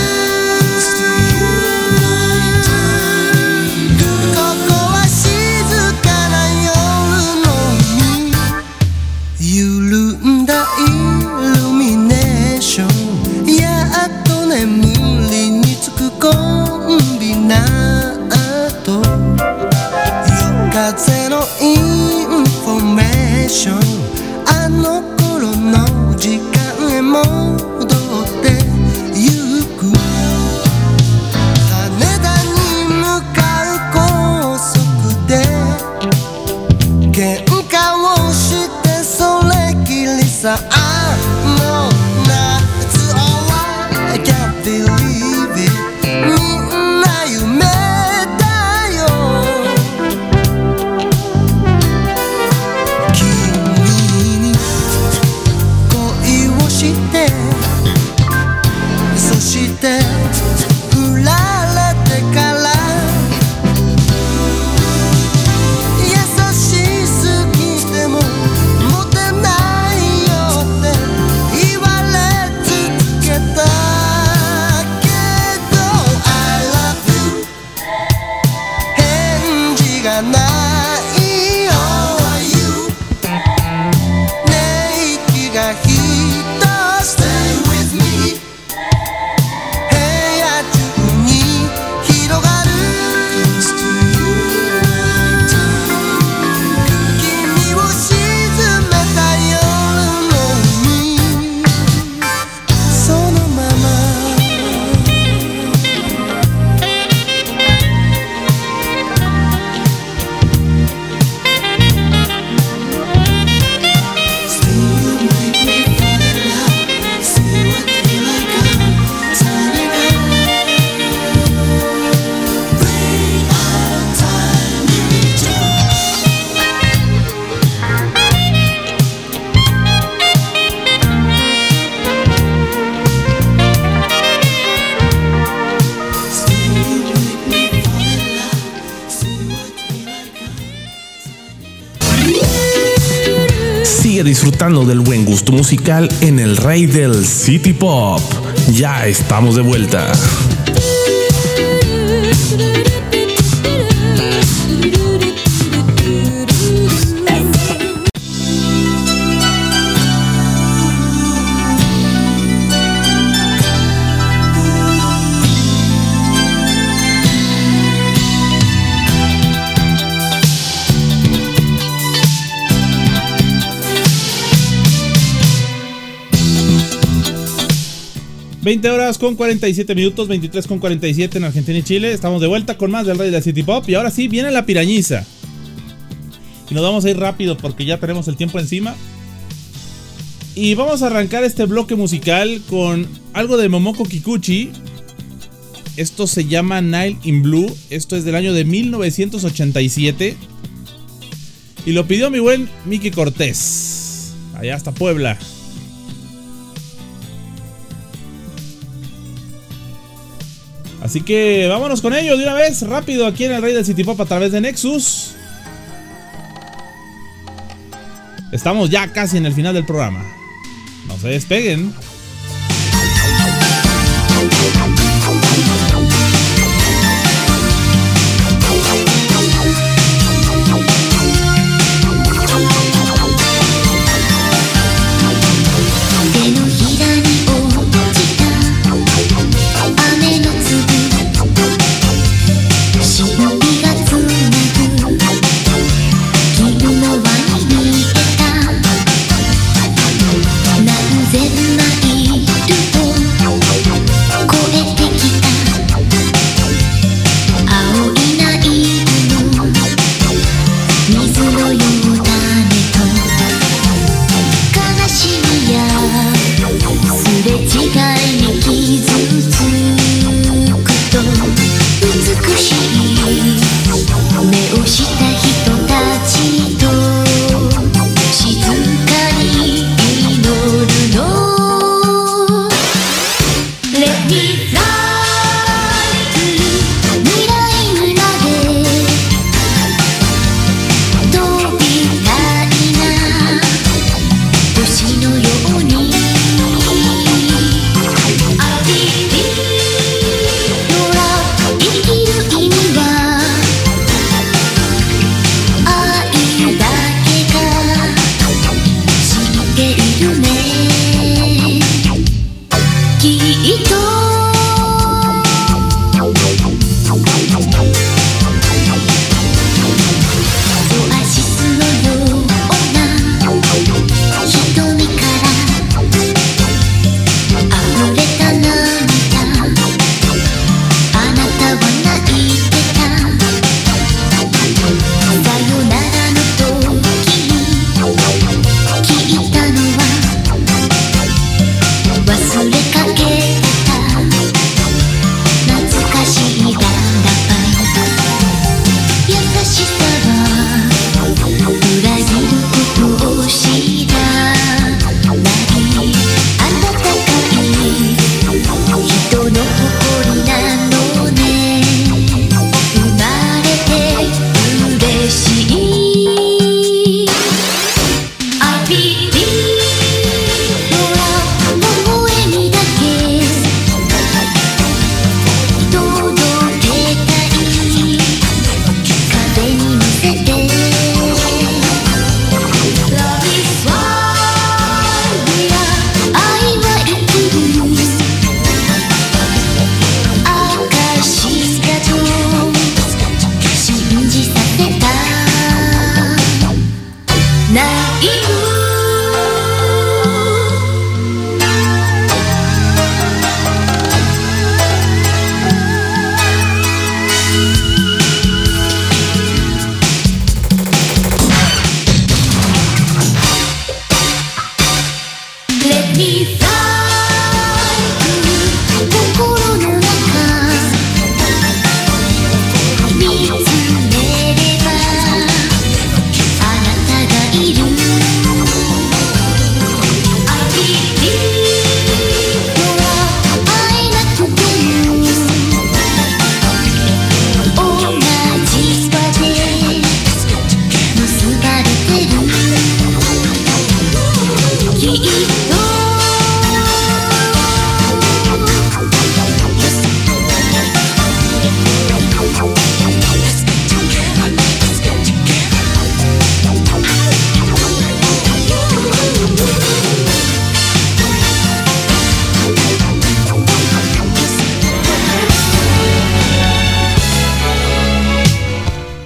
ここは静かな夜の海緩んだイルミネーションやっと眠りにつくコンビナート夜風のインフォメーションあの頃の時間へ戻ってゆく羽田に向かう高速で喧嘩をしてそれきりさあの夏 Oh I can't believe it みんな夢 disfrutando del buen gusto musical en el rey del City Pop. Ya estamos de vuelta. veinte horas con cuarenta y siete minutos, veintitrés con cuarenta y siete en Argentina y Chile. Estamos de vuelta con más del rey del City Pop. Y ahora sí, viene la pirañiza. Y nos vamos a ir rápido porque ya tenemos el tiempo encima. Y vamos a arrancar este bloque musical con algo de Momoko Kikuchi. Esto se llama Nile in Blue. Esto es del año de mil novecientos ochenta y siete. Y lo pidió mi buen Miki Cortés, allá hasta Puebla. Así que vámonos con ello de una vez, rápido, aquí en el Rey del City Pop a través de Nexus. Estamos ya casi en el final del programa. No se despeguen. Go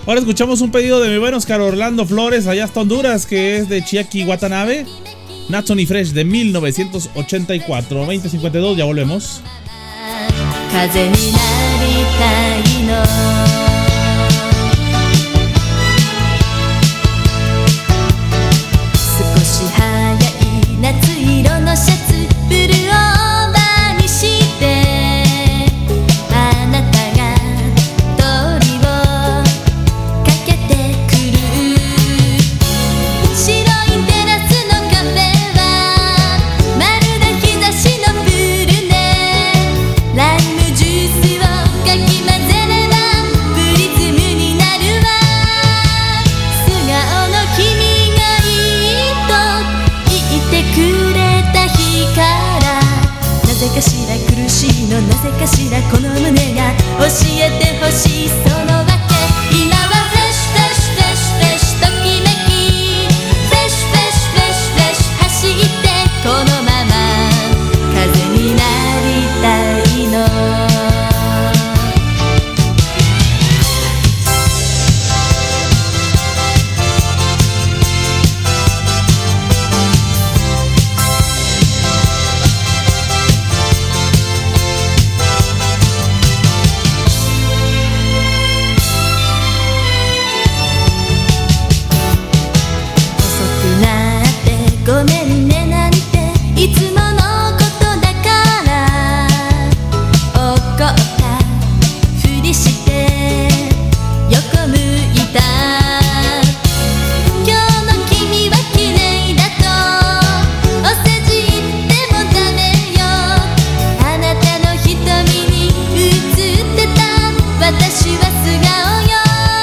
Ahora escuchamos un pedido de mi buen Oscar Orlando Flores, allá hasta Honduras, que es de Chiaki Watanabe. Not Only Fresh de mil novecientos ochenta y cuatro. veinte cincuenta y dos, ya volvemos. 風になりたいの少し早い夏色のシャツブルーオーバーにしてあなたが通りをかけてくる白いテラスのカフェはまるで日差しのブルネライムジュースをかき混ぜればプリズムになるわ素顔の君がいいと言ってくれた日からなぜかしら苦しいのなぜかしらこの胸が教えてほしいそのわけ今はフレッシュフレッシュフレッシュフレッシュときめきフレッシュフレッシュフレッシュフレッシュ走ってこのまま風になりたいのごめんねなんていつものことだから怒ったふりして横向いた今日の君は綺麗だとお世辞言ってもダメよあなたの瞳に映ってた私は素顔よ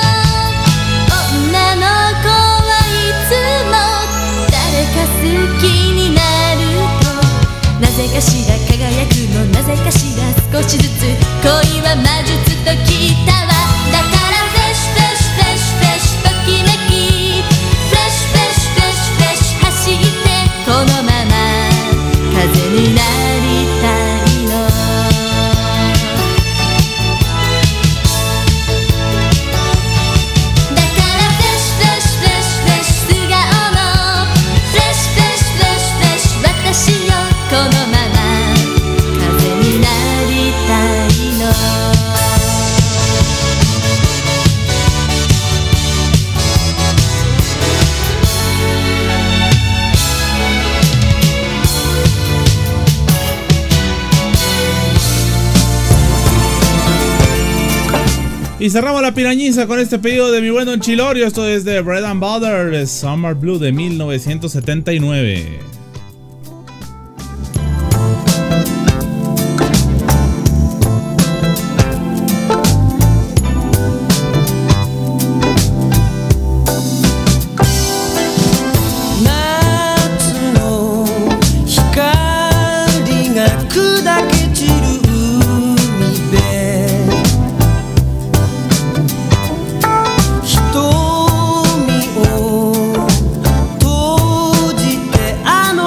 女の子はいつも誰か好きになるとなぜかしら輝くのなぜかしら少しずつ恋は魔術と聞いたわだからフレッシュフレッシュフレッシュフレッシュときめきフレッシュフレッシュフレッシュフレッシュ走ってこのまま風になりたいのだからフレッシュフレッシュフレッシュフレッシュ素顔のフレッシュフレッシュフレッシュフレッシュ私よこのまま風になりたいの Y cerramos la pirañiza con este pedido de mi buen Don Chilorio. Esto es de Bread and Butter, Summer Blue de mil novecientos setenta y nueve. 瞳を閉じてあの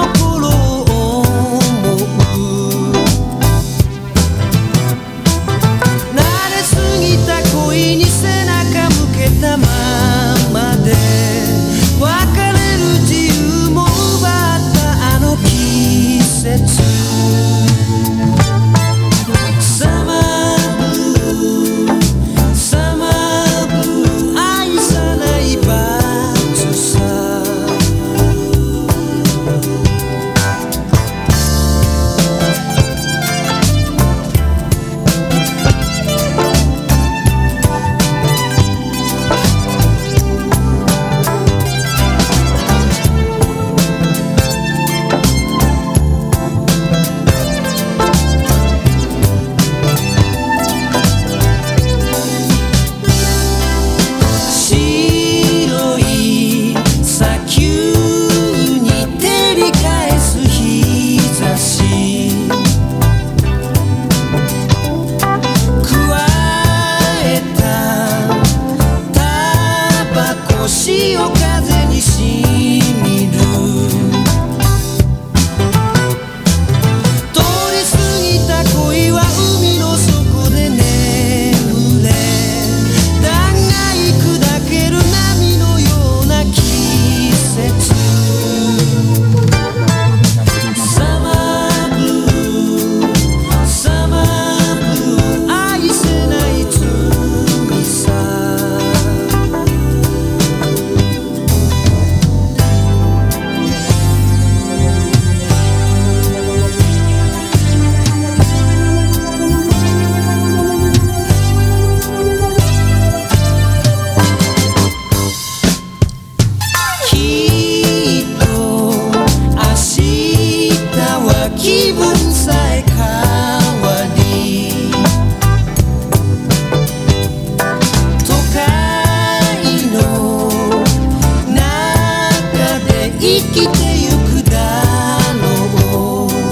きてゆくだろう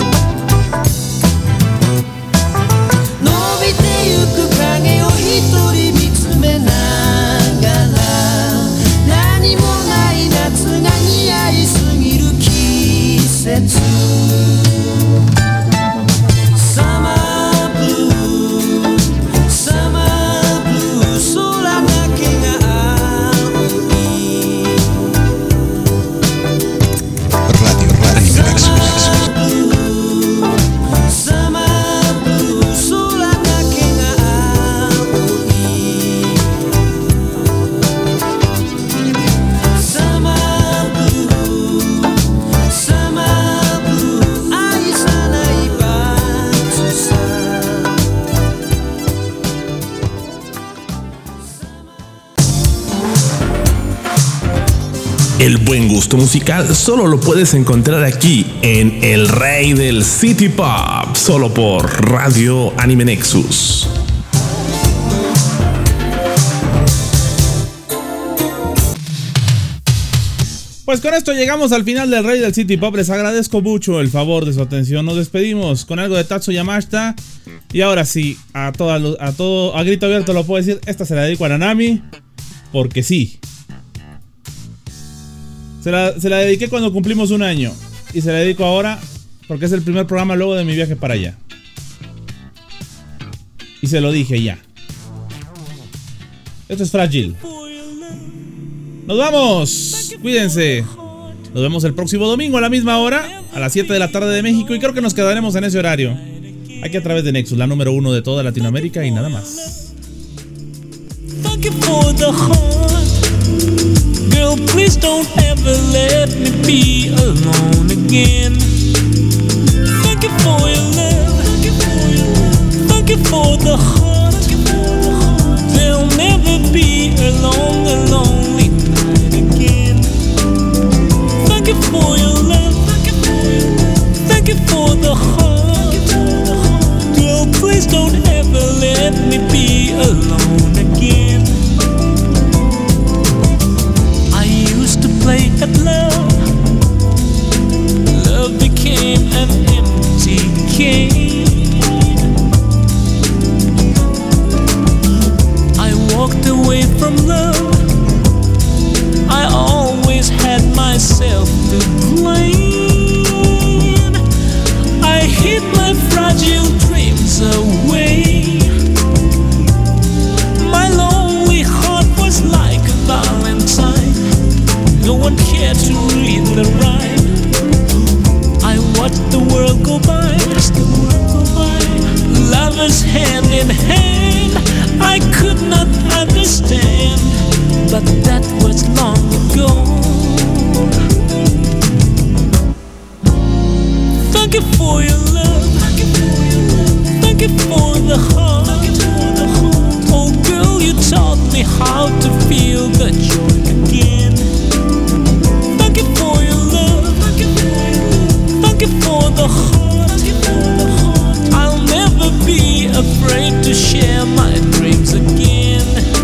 伸びてゆく影を一人見つめながら何もない夏が似合いすぎる季節サマーブルーサマーブルー空だけが青い Radio Radio Nexus. サマーブルー空だけが青いサマーブルーサマーブルー愛さない罰さ El buen gusto musical solo lo puedes encontrar aquí en El Rey del City Pop, solo por Radio Anime Nexus. Pues con esto llegamos al final del Rey del City Pop. Les agradezco mucho el favor de su atención. Nos despedimos con algo de Tatsu Yamashita. Y ahora sí, a, toda, a todo, a grito abierto lo puedo decir, esta se la dedico a Nanami, porque sí. Se la, se la dediqué cuando cumplimos un año. Y se la dedico ahora porque es el primer programa luego de mi viaje para allá. Y se lo dije ya. Esto es Frágil. ¡Nos vamos! Cuídense. Nos vemos el próximo domingo a la misma hora, a las siete de la tarde de México. Y creo que nos quedaremos en ese horario, aquí a través de Nexus, la número uno de toda Latinoamérica y nada más. Girl, please don't ever let me be alone again. Thank you for your love. Thank you for the heart. There'll never be a long and lonely night again. Thank you for your love. Thank you for the heart. Girl, please don't ever let me be alone again. Play at love, love became an empty game. I walked away from love, I always had myself to blame. I hid my fragile dreams away. My lonely heart was like a valentine. No one cared to read the rhyme. I watched the world go by, the world go by. Lovers hand in hand. I could not understand, but that was long ago. Thank you for your love. Thank you for the heart. Oh girl, you taught me how to feel the joy again. Thank you for your love. Thank you for the heart. I'll never be afraid to share my dreams again.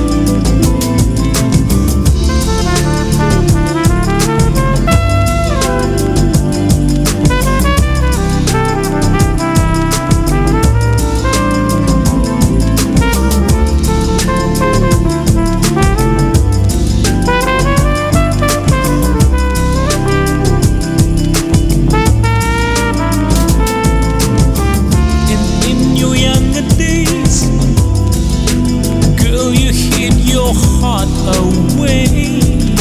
Away.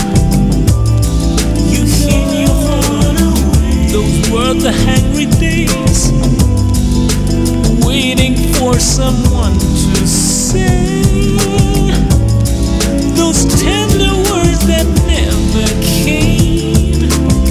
You hid your heart away. Those were the hungry days, waiting for someone to say those tender words that never came.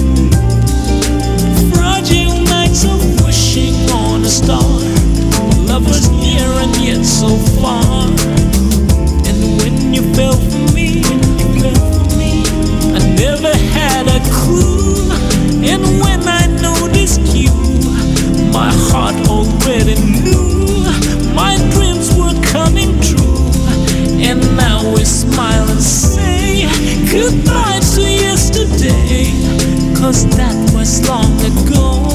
Fragile nights of wishing on a star. Lovers near and yet so far. And when you fell for me, you fell for me. I never had a clue. And when I noticed you, my heart already knew my dreams were coming true. And now we smile and say goodbye to yesterday. 'cause that was long ago.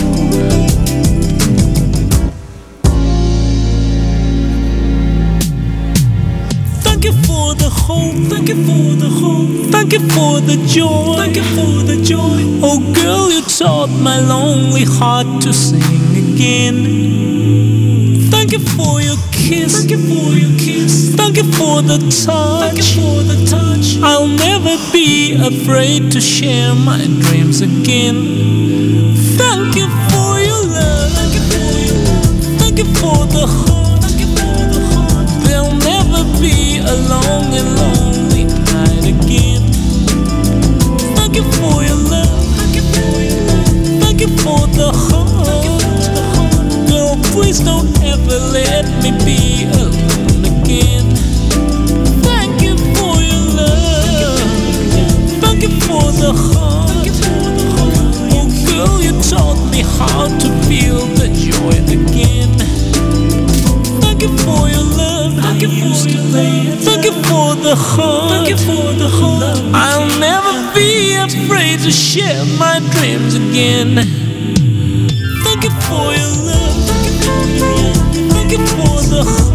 Thank you for the hope, thank you for the hope, thank you for the joy, thank you for the joy. Oh girl, you taught my lonely heart to sing again. Thank you for your kiss, thank you for your kiss, thank you for the touch, thank you for the touch. I'll never be afraid to share my dreams again. Thank you for your love, thank you for your love, thank you for the heart, thank you for the heart. There'll never be a long and lonely night again. Thank you for your love, thank you for your love, thank you for the heart. Girl, please don't ever let me be alone again. Thank you for your love, thank you for the heart. Oh girl, you taught me how to feel the joy again. Thank you for your love, thank you for your love, thank you for the heart, thank you for the heart. I'll never be afraid to share my dreams again. Thank you for your love, thank you for your love, thank you for the heart.